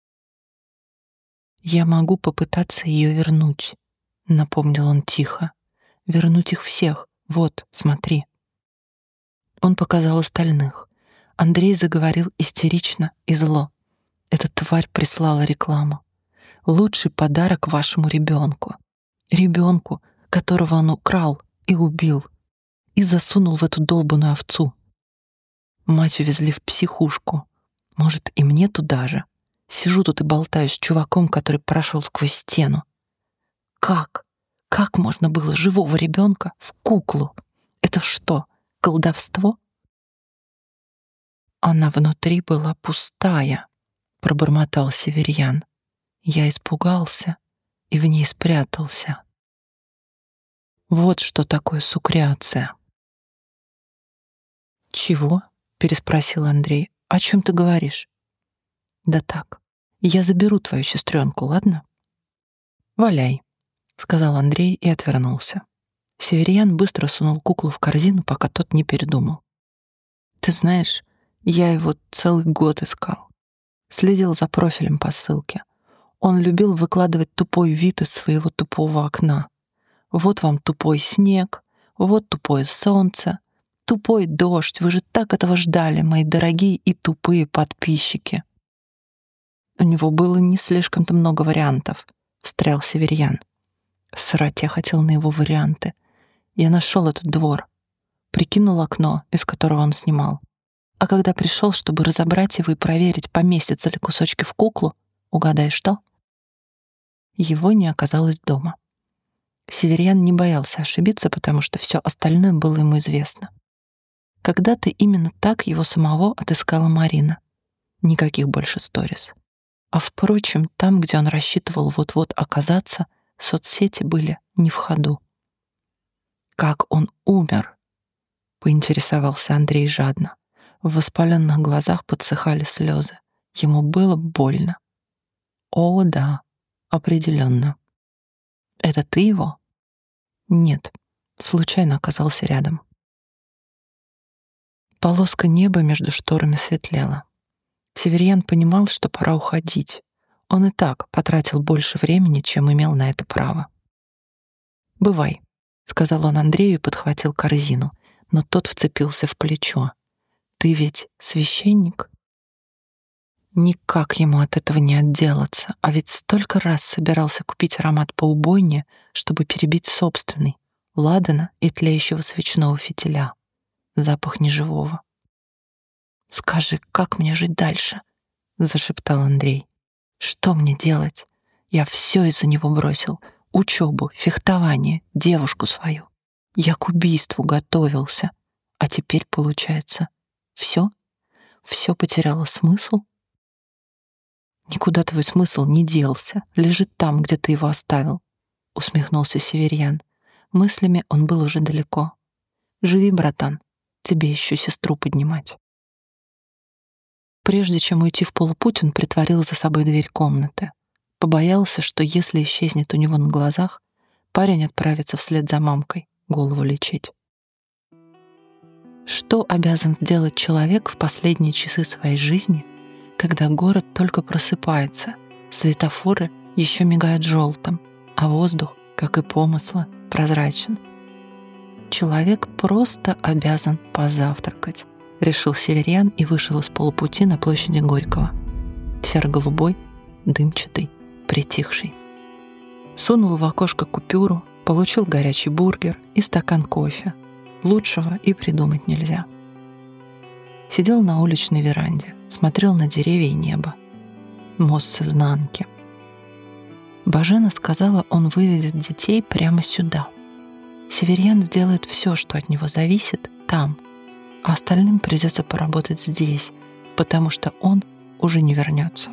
«Я могу попытаться ее вернуть», — напомнил он тихо. «Вернуть их всех. Вот, смотри». Он показал остальных. Андрей заговорил истерично и зло. «Эта тварь прислала рекламу. Лучший подарок вашему ребенку. Ребенку, которого он украл и убил, и засунул в эту долбаную овцу. Мать увезли в психушку. Может, и мне туда же. Сижу тут и болтаю с чуваком, который прошел сквозь стену. Как? Как можно было живого ребенка в куклу? Это что, колдовство?» «Она внутри была пустая», — пробормотал Северьян. «Я испугался и в ней спрятался». Вот что такое сукреация. «Чего?» — переспросил Андрей. «О чем ты говоришь?» «Да так, я заберу твою сестренку, ладно?» «Валяй», — сказал Андрей и отвернулся. Северьян быстро сунул куклу в корзину, пока тот не передумал. «Ты знаешь, я его целый год искал. Следил за профилем по ссылке. Он любил выкладывать тупой вид из своего тупого окна. Вот вам тупой снег, вот тупое солнце, тупой дождь. Вы же так этого ждали, мои дорогие и тупые подписчики». «У него было не слишком-то много вариантов», — встрял Северьян. «Срать я хотел на его варианты. Я нашел этот двор, прикинул окно, из которого он снимал. А когда пришел, чтобы разобрать его и проверить, поместятся ли кусочки в куклу, угадай что? Его не оказалось дома». Северьян не боялся ошибиться, потому что все остальное было ему известно. Когда-то именно так его самого отыскала Марина. Никаких больше сторис. А впрочем, там, где он рассчитывал вот-вот оказаться, соцсети были не в ходу. «Как он умер?» — поинтересовался Андрей жадно. В воспаленных глазах подсыхали слезы. Ему было больно. «О, да, определенно». «Это ты его?» «Нет, случайно оказался рядом». Полоска неба между шторами светлела. Северьян понимал, что пора уходить. Он и так потратил больше времени, чем имел на это право. «Бывай», — сказал он Андрею и подхватил корзину, но тот вцепился в плечо. «Ты ведь священник?» Никак ему от этого не отделаться, а ведь столько раз собирался купить аромат поубойнее, чтобы перебить собственный, ладана и тлеющего свечного фитиля. Запах неживого. «Скажи, как мне жить дальше?» — зашептал Андрей. «Что мне делать? Я все из-за него бросил. учебу, фехтование, девушку свою. Я к убийству готовился. А теперь, получается, все потеряло смысл? Никуда твой смысл не делся, лежит там, где ты его оставил, усмехнулся Северьян. Мыслями он был уже далеко. Живи, братан, тебе еще сестру поднимать. Прежде чем уйти в полупуть, он притворил за собой дверь комнаты. Побоялся, что если исчезнет у него на глазах, парень отправится вслед за мамкой голову лечить. Что обязан сделать человек в последние часы своей жизни, когда город только просыпается, светофоры еще мигают желтым, а воздух, как и помыслы, прозрачен? Человек просто обязан позавтракать, решил Северьян и вышел из полупути на площади Горького. Серо-голубой, дымчатый, притихший. Сунул в окошко купюру, получил горячий бургер и стакан кофе. Лучшего и придумать нельзя. Сидел на уличной веранде, смотрел на деревья и небо. Мост с изнанки. Бажена сказала, он выведет детей прямо сюда. Северьян сделает все, что от него зависит, там, а остальным придется поработать здесь, потому что он уже не вернется.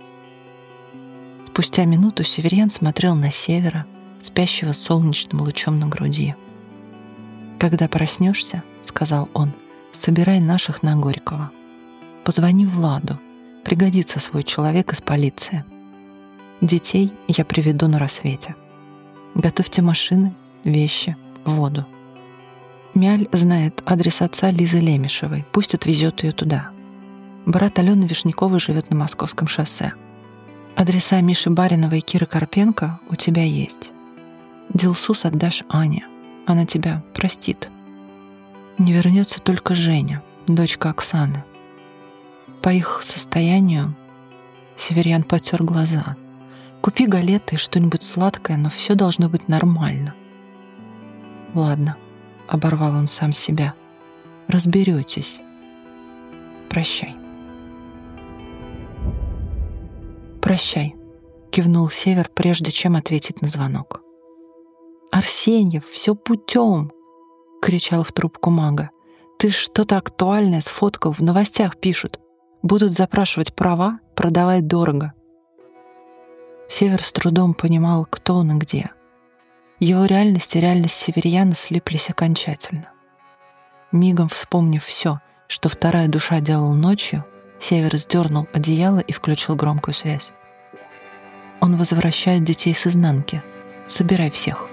Спустя минуту Северьян смотрел на севера, спящего солнечным лучом на груди. «Когда проснешься, — сказал он, — собирай наших на Горького. Позвони Владу, пригодится свой человек из полиции. Детей я приведу на рассвете. Готовьте машины, вещи, воду. Мяль знает адрес отца Лизы Лемешевой, пусть отвезет ее туда. Брат Алены Вишняковой живет на Московском шоссе. Адреса Миши Баринова и Киры Карпенко у тебя есть. Дилсус отдашь Ане. Она тебя простит. Не вернется только Женя, дочка Оксаны. По их состоянию Северьян потер глаза. Купи галеты и что-нибудь сладкое, но все должно быть нормально. Ладно, оборвал он сам себя. Разберетесь. Прощай. Прощай, кивнул Север, прежде чем ответить на звонок. «Арсеньев, все путем!» — кричал в трубку мага. «Ты что-то актуальное сфоткал, в новостях пишут. Будут запрашивать права, продавай дорого». Север с трудом понимал, кто он и где. Его реальность и реальность Северьяна слиплись окончательно. Мигом вспомнив все, что вторая душа делала ночью, Север сдернул одеяло и включил громкую связь. «Он возвращает детей с изнанки. Собирай всех».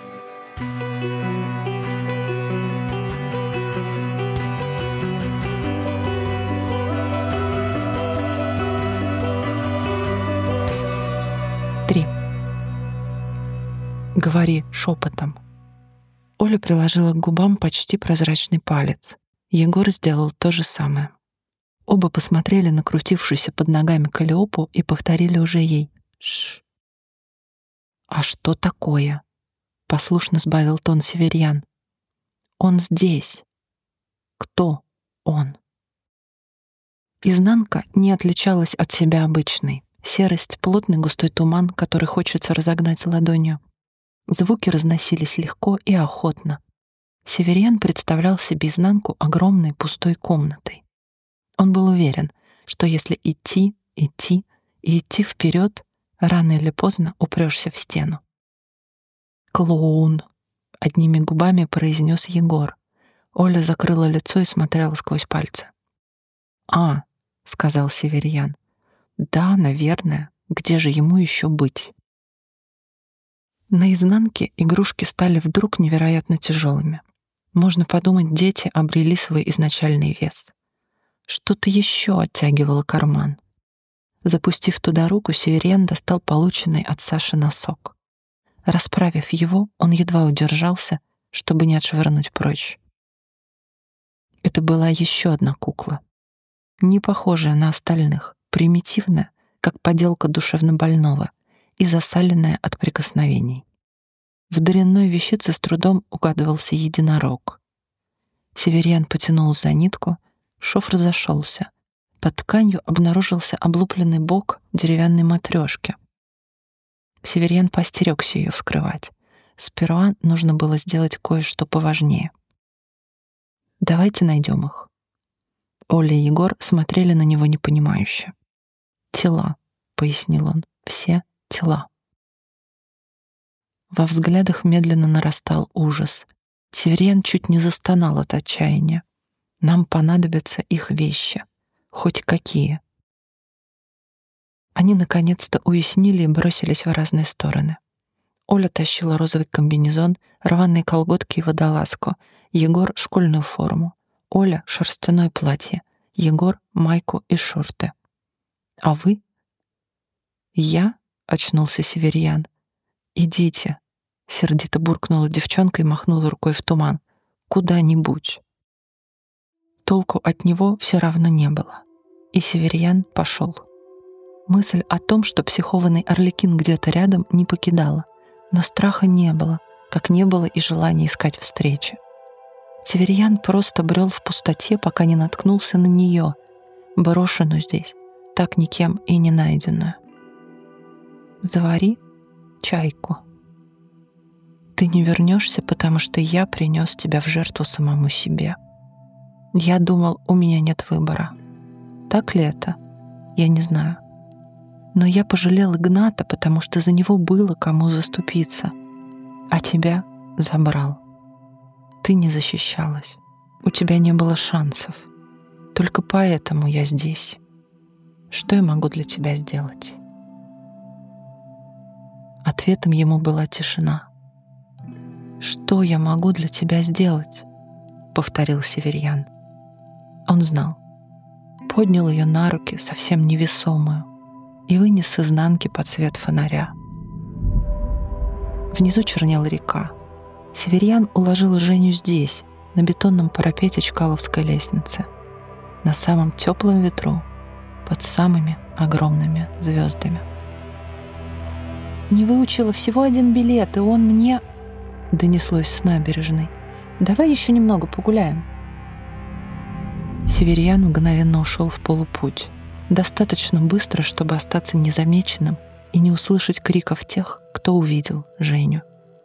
«Говори шепотом». Оля приложила к губам почти прозрачный палец. Егор сделал то же самое. Оба посмотрели на крутившуюся под ногами Калиопу и повторили уже ей «Шш». «А что такое?» — послушно сбавил тон Северьян. «Он здесь». «Кто он?» Изнанка не отличалась от себя обычной. Серость, плотный густой туман, который хочется разогнать ладонью. Звуки разносились легко и охотно. Северьян представлял себе изнанку огромной пустой комнатой. Он был уверен, что если идти и идти вперед, рано или поздно упрешься в стену. «Клоун!» — одними губами произнес Егор. Оля закрыла лицо и смотрела сквозь пальцы. «А!» — сказал Северьян. «Да, наверное. Где же ему еще быть?» На изнанке игрушки стали вдруг невероятно тяжелыми. Можно подумать, дети обрели свой изначальный вес. Что-то еще оттягивало карман. Запустив туда руку, Северьян достал полученный от Саши носок. Расправив его, он едва удержался, чтобы не отшвырнуть прочь. Это была еще одна кукла. Не похожая на остальных, примитивная, как поделка душевнобольного, и засаленная от прикосновений. В дрянной вещице с трудом угадывался единорог. Северьян потянул за нитку, шов разошелся. Под тканью обнаружился облупленный бок деревянной матрешки. Северьян поостерёгся её вскрывать. Сперва нужно было сделать кое-что поважнее. «Давайте найдём их». Оля и Егор смотрели на него непонимающе. «Тела», — пояснил он, — «все тела». Во взглядах медленно нарастал ужас. Северьян чуть не застонал от отчаяния. «Нам понадобятся их вещи. Хоть какие». Они наконец-то уяснили и бросились в разные стороны. Оля тащила розовый комбинезон, рваные колготки и водолазку. Егор — школьную форму. Оля — шерстяное платье. Егор — майку и шорты. «А вы?» «Я?» — очнулся Северьян. «Идите», — сердито буркнула девчонка и махнула рукой в туман. «Куда-нибудь». Толку от него все равно не было. И Северьян пошел. Мысль о том, что психованный Арлекин где-то рядом, не покидала. Но страха не было, как не было и желания искать встречи. Северьян просто брел в пустоте, пока не наткнулся на нее, брошенную здесь, так никем и не найденную. «Завари чайку. Ты не вернешься, потому что я принес тебя в жертву самому себе. Я думал, у меня нет выбора. Так ли это? Я не знаю. Но я пожалел Игната, потому что за него было кому заступиться. А тебя забрал. Ты не защищалась. У тебя не было шансов. Только поэтому я здесь. Что я могу для тебя сделать?» Ответом ему была тишина. «Что я могу для тебя сделать?» — повторил Северьян. Он знал. Поднял ее на руки, совсем невесомую, и вынес с изнанки под свет фонаря. Внизу чернела река. Северьян уложил Женю здесь, на бетонном парапете Чкаловской лестницы, на самом теплом ветру, под самыми огромными звездами. «Не выучила всего один билет, и он мне...» — донеслось с набережной. «Давай еще немного погуляем». Северьян мгновенно ушел в полупуть. Достаточно быстро, чтобы остаться незамеченным и не услышать криков тех, кто увидел Женю.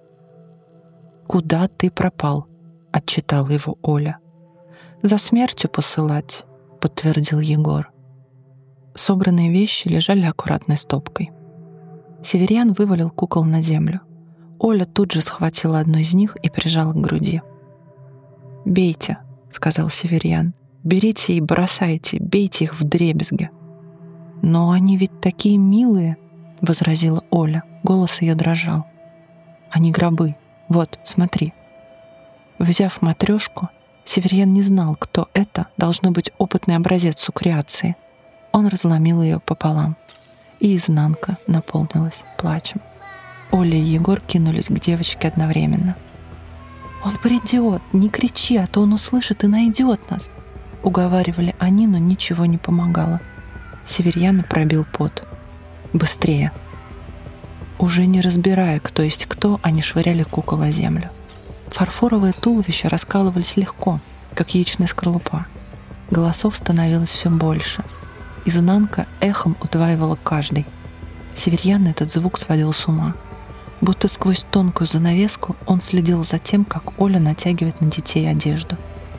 «Куда ты пропал?» — отчитала его Оля. «За смертью посылать», — подтвердил Егор. Собранные вещи лежали аккуратной стопкой. Северьян вывалил кукол на землю. Оля тут же схватила одну из них и прижала к груди. «Бейте», — сказал Северьян. «Берите и бросайте, бейте их вдребезги». «Но они ведь такие милые», — возразила Оля. Голос ее дрожал. «Они гробы. Вот, смотри». Взяв матрешку, Северьян не знал, кто это, должно быть опытный образец сукреации. Он разломил ее пополам, и изнанка наполнилась плачем. Оля и Егор кинулись к девочке одновременно. «Он придет, не кричи, а то он услышит и найдет нас», — уговаривали они, но ничего не помогало. Северьяна пробил пот. «Быстрее!» Уже не разбирая, кто есть кто, они швыряли кукол о землю. Фарфоровые туловища раскалывались легко, как яичная скорлупа. Голосов становилось все больше. Изнанка эхом удваивала каждый. Северьяна этот звук сводил с ума. Будто сквозь тонкую занавеску он следил за тем, как Оля натягивает на детей одежду.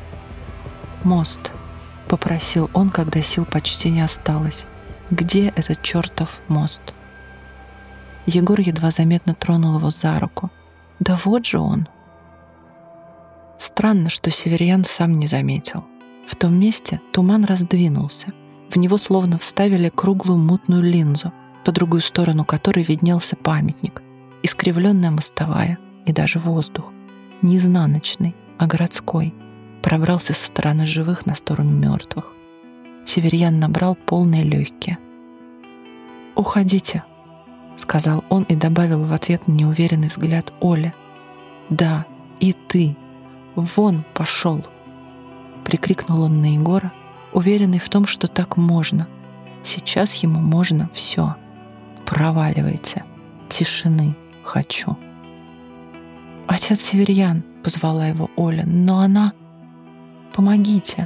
«Мост», — попросил он, когда сил почти не осталось. «Где этот чертов мост?» Егор едва заметно тронул его за руку. «Да вот же он!» Странно, что Северьян сам не заметил. В том месте туман раздвинулся. В него словно вставили круглую мутную линзу, по другую сторону которой виднелся памятник, искривленная мостовая и даже воздух. Не изнаночный, а городской. Пробрался со стороны живых на сторону мертвых. Северьян набрал полные легкие. «Уходите», — сказал он и добавил в ответ на неуверенный взгляд Оли. «Да, и ты. Вон пошел!» Прикрикнул он на Егора, уверенный в том, что так можно. Сейчас ему можно все. «Проваливайте. Тишины хочу». «Отец Северьян», — позвала его Оля, — «но она... Помогите».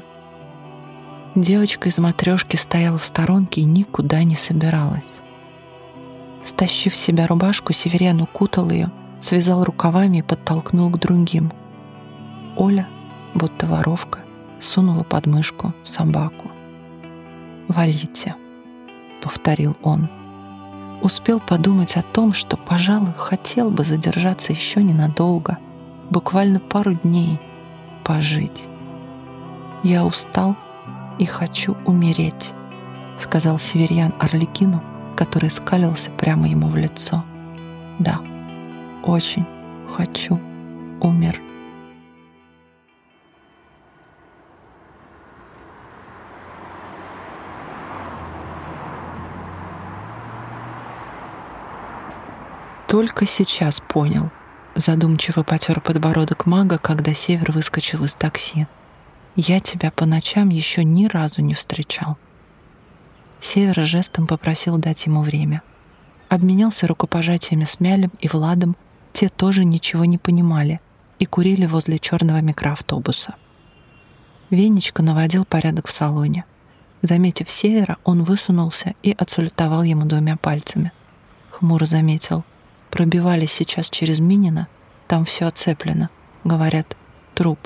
Девочка из матрешки стояла в сторонке и никуда не собиралась. Стащив с себя рубашку, Северян укутал ее, связал рукавами и подтолкнул к другим. Оля, будто воровка, сунула под мышку собаку. «Валите», — повторил он. Успел подумать о том, что, пожалуй, хотел бы задержаться еще ненадолго, буквально пару дней, пожить. «Я устал и хочу умереть», — сказал Северян Арлекину, который скалился прямо ему в лицо. «Да, очень хочу умер». Только сейчас понял. Задумчиво потер подбородок мага, когда Север выскочил из такси. «Я тебя по ночам еще ни разу не встречал». Север жестом попросил дать ему время. Обменялся рукопожатиями с Мялем и Владом, те тоже ничего не понимали и курили возле черного микроавтобуса. Венечка наводил порядок в салоне. Заметив Севера, он высунулся и отсалютовал ему 2 пальцами. Хмуро заметил: пробивали сейчас через Минино, там все оцеплено. Говорят, труп.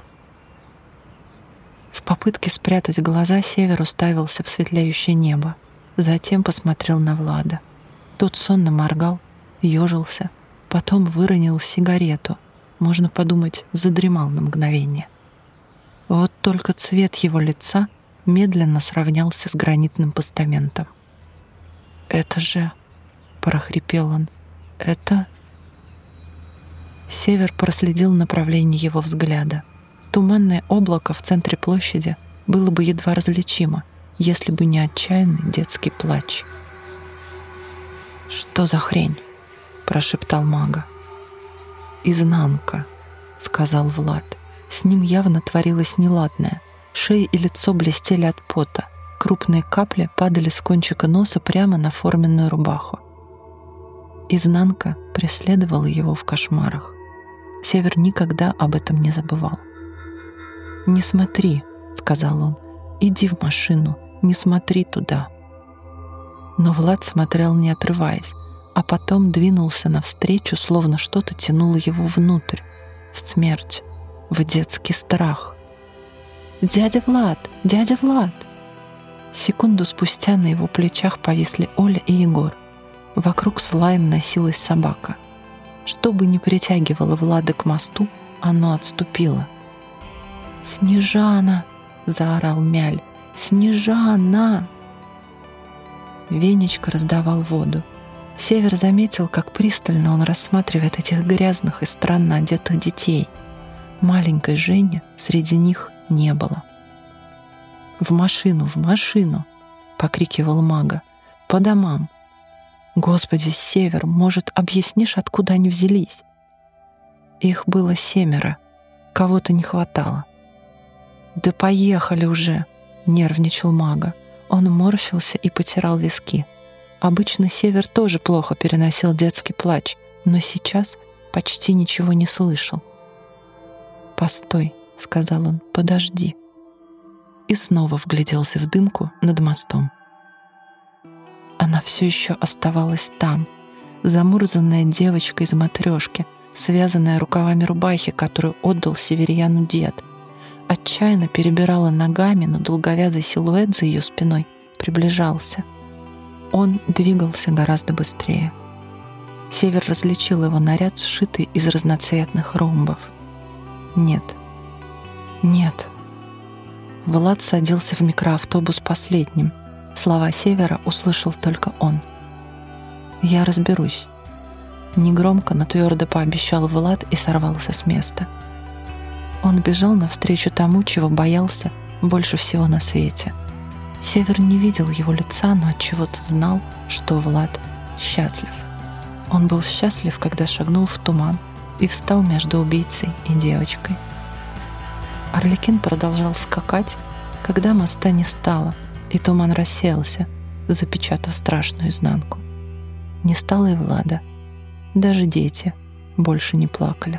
В попытке спрятать глаза Север уставился в светлеющее небо. Затем посмотрел на Влада. Тот сонно моргал, ежился, потом выронил сигарету. Можно подумать, задремал на мгновение. Вот только цвет его лица медленно сравнялся с гранитным постаментом. «Это же...» — прохрипел он. «Это...» Север проследил направление его взгляда. Туманное облако в центре площади было бы едва различимо, если бы не отчаянный детский плач. «Что за хрень?» — прошептал мага. «Изнанка», — сказал Влад. С ним явно творилось неладное. Шея и лицо блестели от пота. Крупные капли падали с кончика носа прямо на форменную рубаху. Изнанка преследовала его в кошмарах. Север никогда об этом не забывал. «Не смотри», — сказал он, — «иди в машину, не смотри туда». Но Влад смотрел, не отрываясь, а потом двинулся навстречу, словно что-то тянуло его внутрь, в смерть, в детский страх. «Дядя Влад! Дядя Влад!» Секунду спустя на его плечах повисли Оля и Егор. Вокруг с лаем носилась собака. Что бы ни притягивало Влада к мосту, оно отступило. «Снежана!» — заорал Мяль. «Снежана!» Венечка раздавал воду. Север заметил, как пристально он рассматривает этих грязных и странно одетых детей. Маленькой Жени среди них не было. «В машину, в машину!» — покрикивал мага. «По домам!» «Господи, Север, может, объяснишь, откуда они взялись?» Их было 7, кого-то не хватало. «Да поехали уже!» — нервничал мага. Он морщился и потирал виски. Обычно Север тоже плохо переносил детский плач, но сейчас почти ничего не слышал. «Постой», — сказал он, — «подожди». И снова вгляделся в дымку над мостом. Она все еще оставалась там, замурзанная девочка из матрешки, связанная рукавами рубахи, которую отдал Северяну дед. Отчаянно перебирала ногами, но долговязый силуэт за ее спиной приближался. Он двигался гораздо быстрее. Север различил его наряд, сшитый из разноцветных ромбов. Нет. Нет. Влад садился в микроавтобус последним. Слова Севера услышал только он. «Я разберусь». Негромко, но твердо пообещал Влад и сорвался с места. Он бежал навстречу тому, чего боялся больше всего на свете. Север не видел его лица, но отчего-то знал, что Влад счастлив. Он был счастлив, когда шагнул в туман и встал между убийцей и девочкой. Арлекин продолжал скакать, когда моста не стало, и туман рассеялся, запечатав страшную изнанку. Не стало и Влада. Даже дети больше не плакали.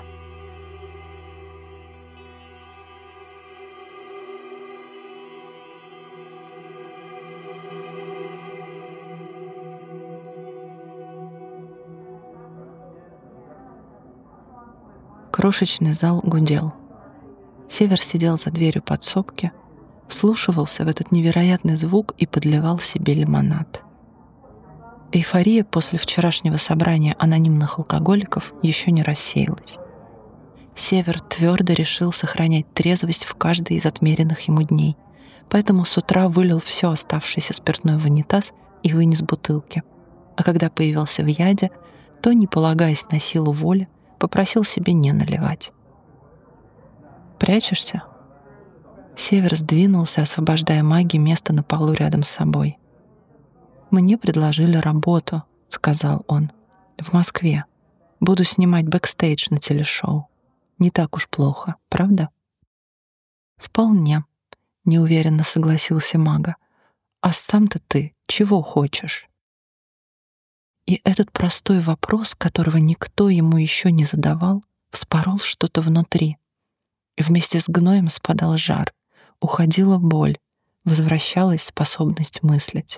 Крошечный зал гудел. Север сидел за дверью подсобки, вслушивался в этот невероятный звук и подливал себе лимонад. Эйфория после вчерашнего собрания анонимных алкоголиков еще не рассеялась. Север твердо решил сохранять трезвость в каждый из отмеренных ему дней, поэтому с утра вылил все оставшееся спиртное в унитаз и вынес бутылки. А когда появился в яде, то, не полагаясь на силу воли, попросил себе не наливать. «Прячешься?» Север сдвинулся, освобождая маге место на полу рядом с собой. «Мне предложили работу», — сказал он, — «в Москве. Буду снимать бэкстейдж на телешоу. Не так уж плохо, правда?» «Вполне», — неуверенно согласился мага. «А сам-то ты чего хочешь?» И этот простой вопрос, которого никто ему еще не задавал, вспорол что-то внутри. И вместе с гноем спадал жар, уходила боль, возвращалась способность мыслить.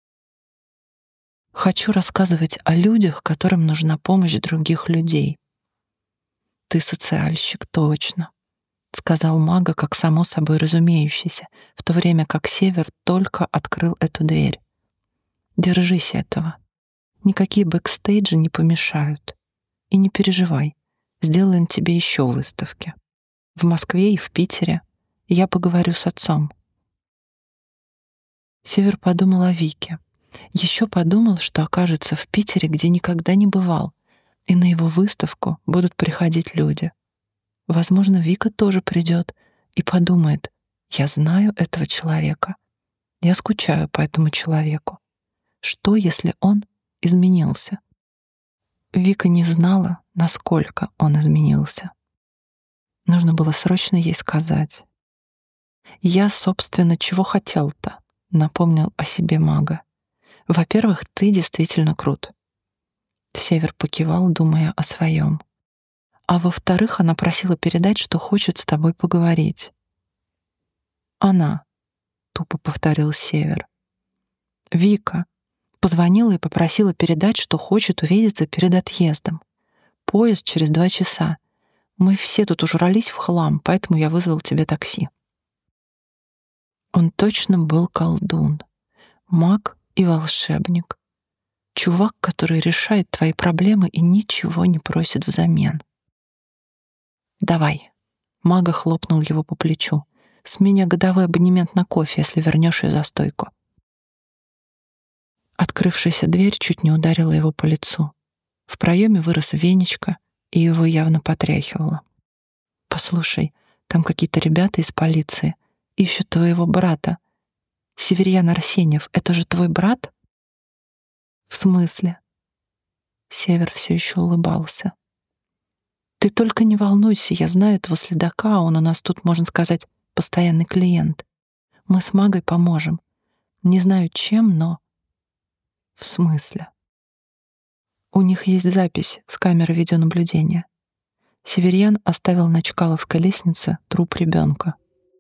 «Хочу рассказывать о людях, которым нужна помощь других людей». «Ты социальщик, точно», — сказал мага, как само собой разумеющийся, в то время как Север только открыл эту дверь. «Держись этого. Никакие бэкстейджи не помешают. И не переживай, сделаем тебе еще выставки. В Москве и в Питере. Я поговорю с отцом». Север подумал о Вике. Еще подумал, что окажется в Питере, где никогда не бывал, и на его выставку будут приходить люди. Возможно, Вика тоже придет и подумает: «Я знаю этого человека. Я скучаю по этому человеку. Что, если он изменился?» Вика не знала, насколько он изменился. Нужно было срочно ей сказать. «Я, собственно, чего хотел-то?» — напомнил о себе мага. «Во-первых, ты действительно крут». Север покивал, думая о своем. «А во-вторых, она просила передать, что хочет с тобой поговорить». «Она», — тупо повторил Север. «Вика позвонила и попросила передать, что хочет увидеться перед отъездом. Поезд через 2 часа. Мы все тут ужрались в хлам, поэтому я вызвал тебе такси». Он точно был колдун, маг и волшебник. Чувак, который решает твои проблемы и ничего не просит взамен. «Давай», — мага хлопнул его по плечу, «с меня годовой абонемент на кофе, если вернешь ее за стойку». Открывшаяся дверь чуть не ударила его по лицу. В проеме вырос Венечка, и его явно потряхивало. «Послушай, там какие-то ребята из полиции ищут твоего брата. Северьян Арсеньев, это же твой брат?» «В смысле?» Север все еще улыбался. «Ты только не волнуйся, я знаю этого следака, он у нас тут, можно сказать, постоянный клиент. Мы с магой поможем. Не знаю чем, но...» «В смысле?» «У них есть запись с камеры видеонаблюдения. Северьян оставил на Чкаловской лестнице труп ребенка».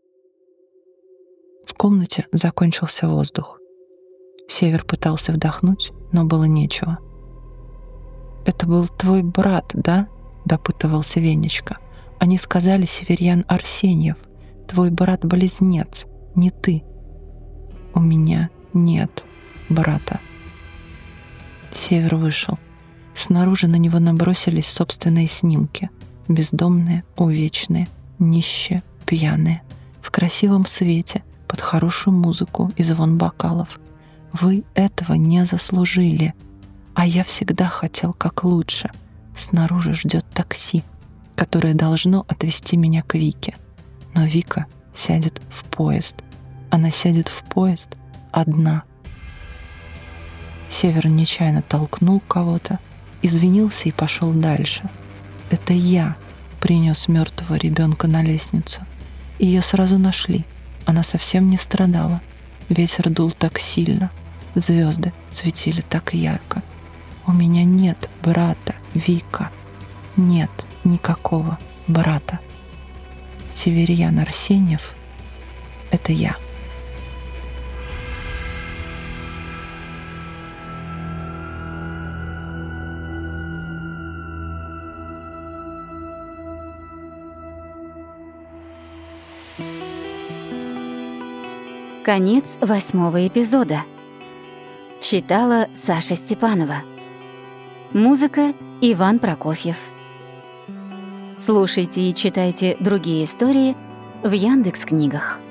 В комнате закончился воздух. Север пытался вдохнуть, но было нечего. «Это был твой брат, да?» — допытывался Венечка. «Они сказали, Северьян Арсеньев. Твой брат-близнец, не ты». «У меня нет брата». Север вышел. Снаружи на него набросились собственные снимки. Бездомные, увечные, нищие, пьяные. В красивом свете, под хорошую музыку и звон бокалов. Вы этого не заслужили. А я всегда хотел как лучше. Снаружи ждет такси, которое должно отвезти меня к Вике. Но Вика сядет в поезд. Она сядет в поезд одна. Север нечаянно толкнул кого-то, извинился и пошел дальше. Это я принес мертвого ребенка на лестницу. Ее сразу нашли. Она совсем не страдала. Ветер дул так сильно. Звезды светили так ярко. У меня нет брата, Вика. Нет никакого брата. Северьян Арсеньев — это я. Конец 8-го эпизода. Читала Саша Степанова. Музыка — Иван Прокофьев. Слушайте и читайте другие истории в Яндекс.Книгах.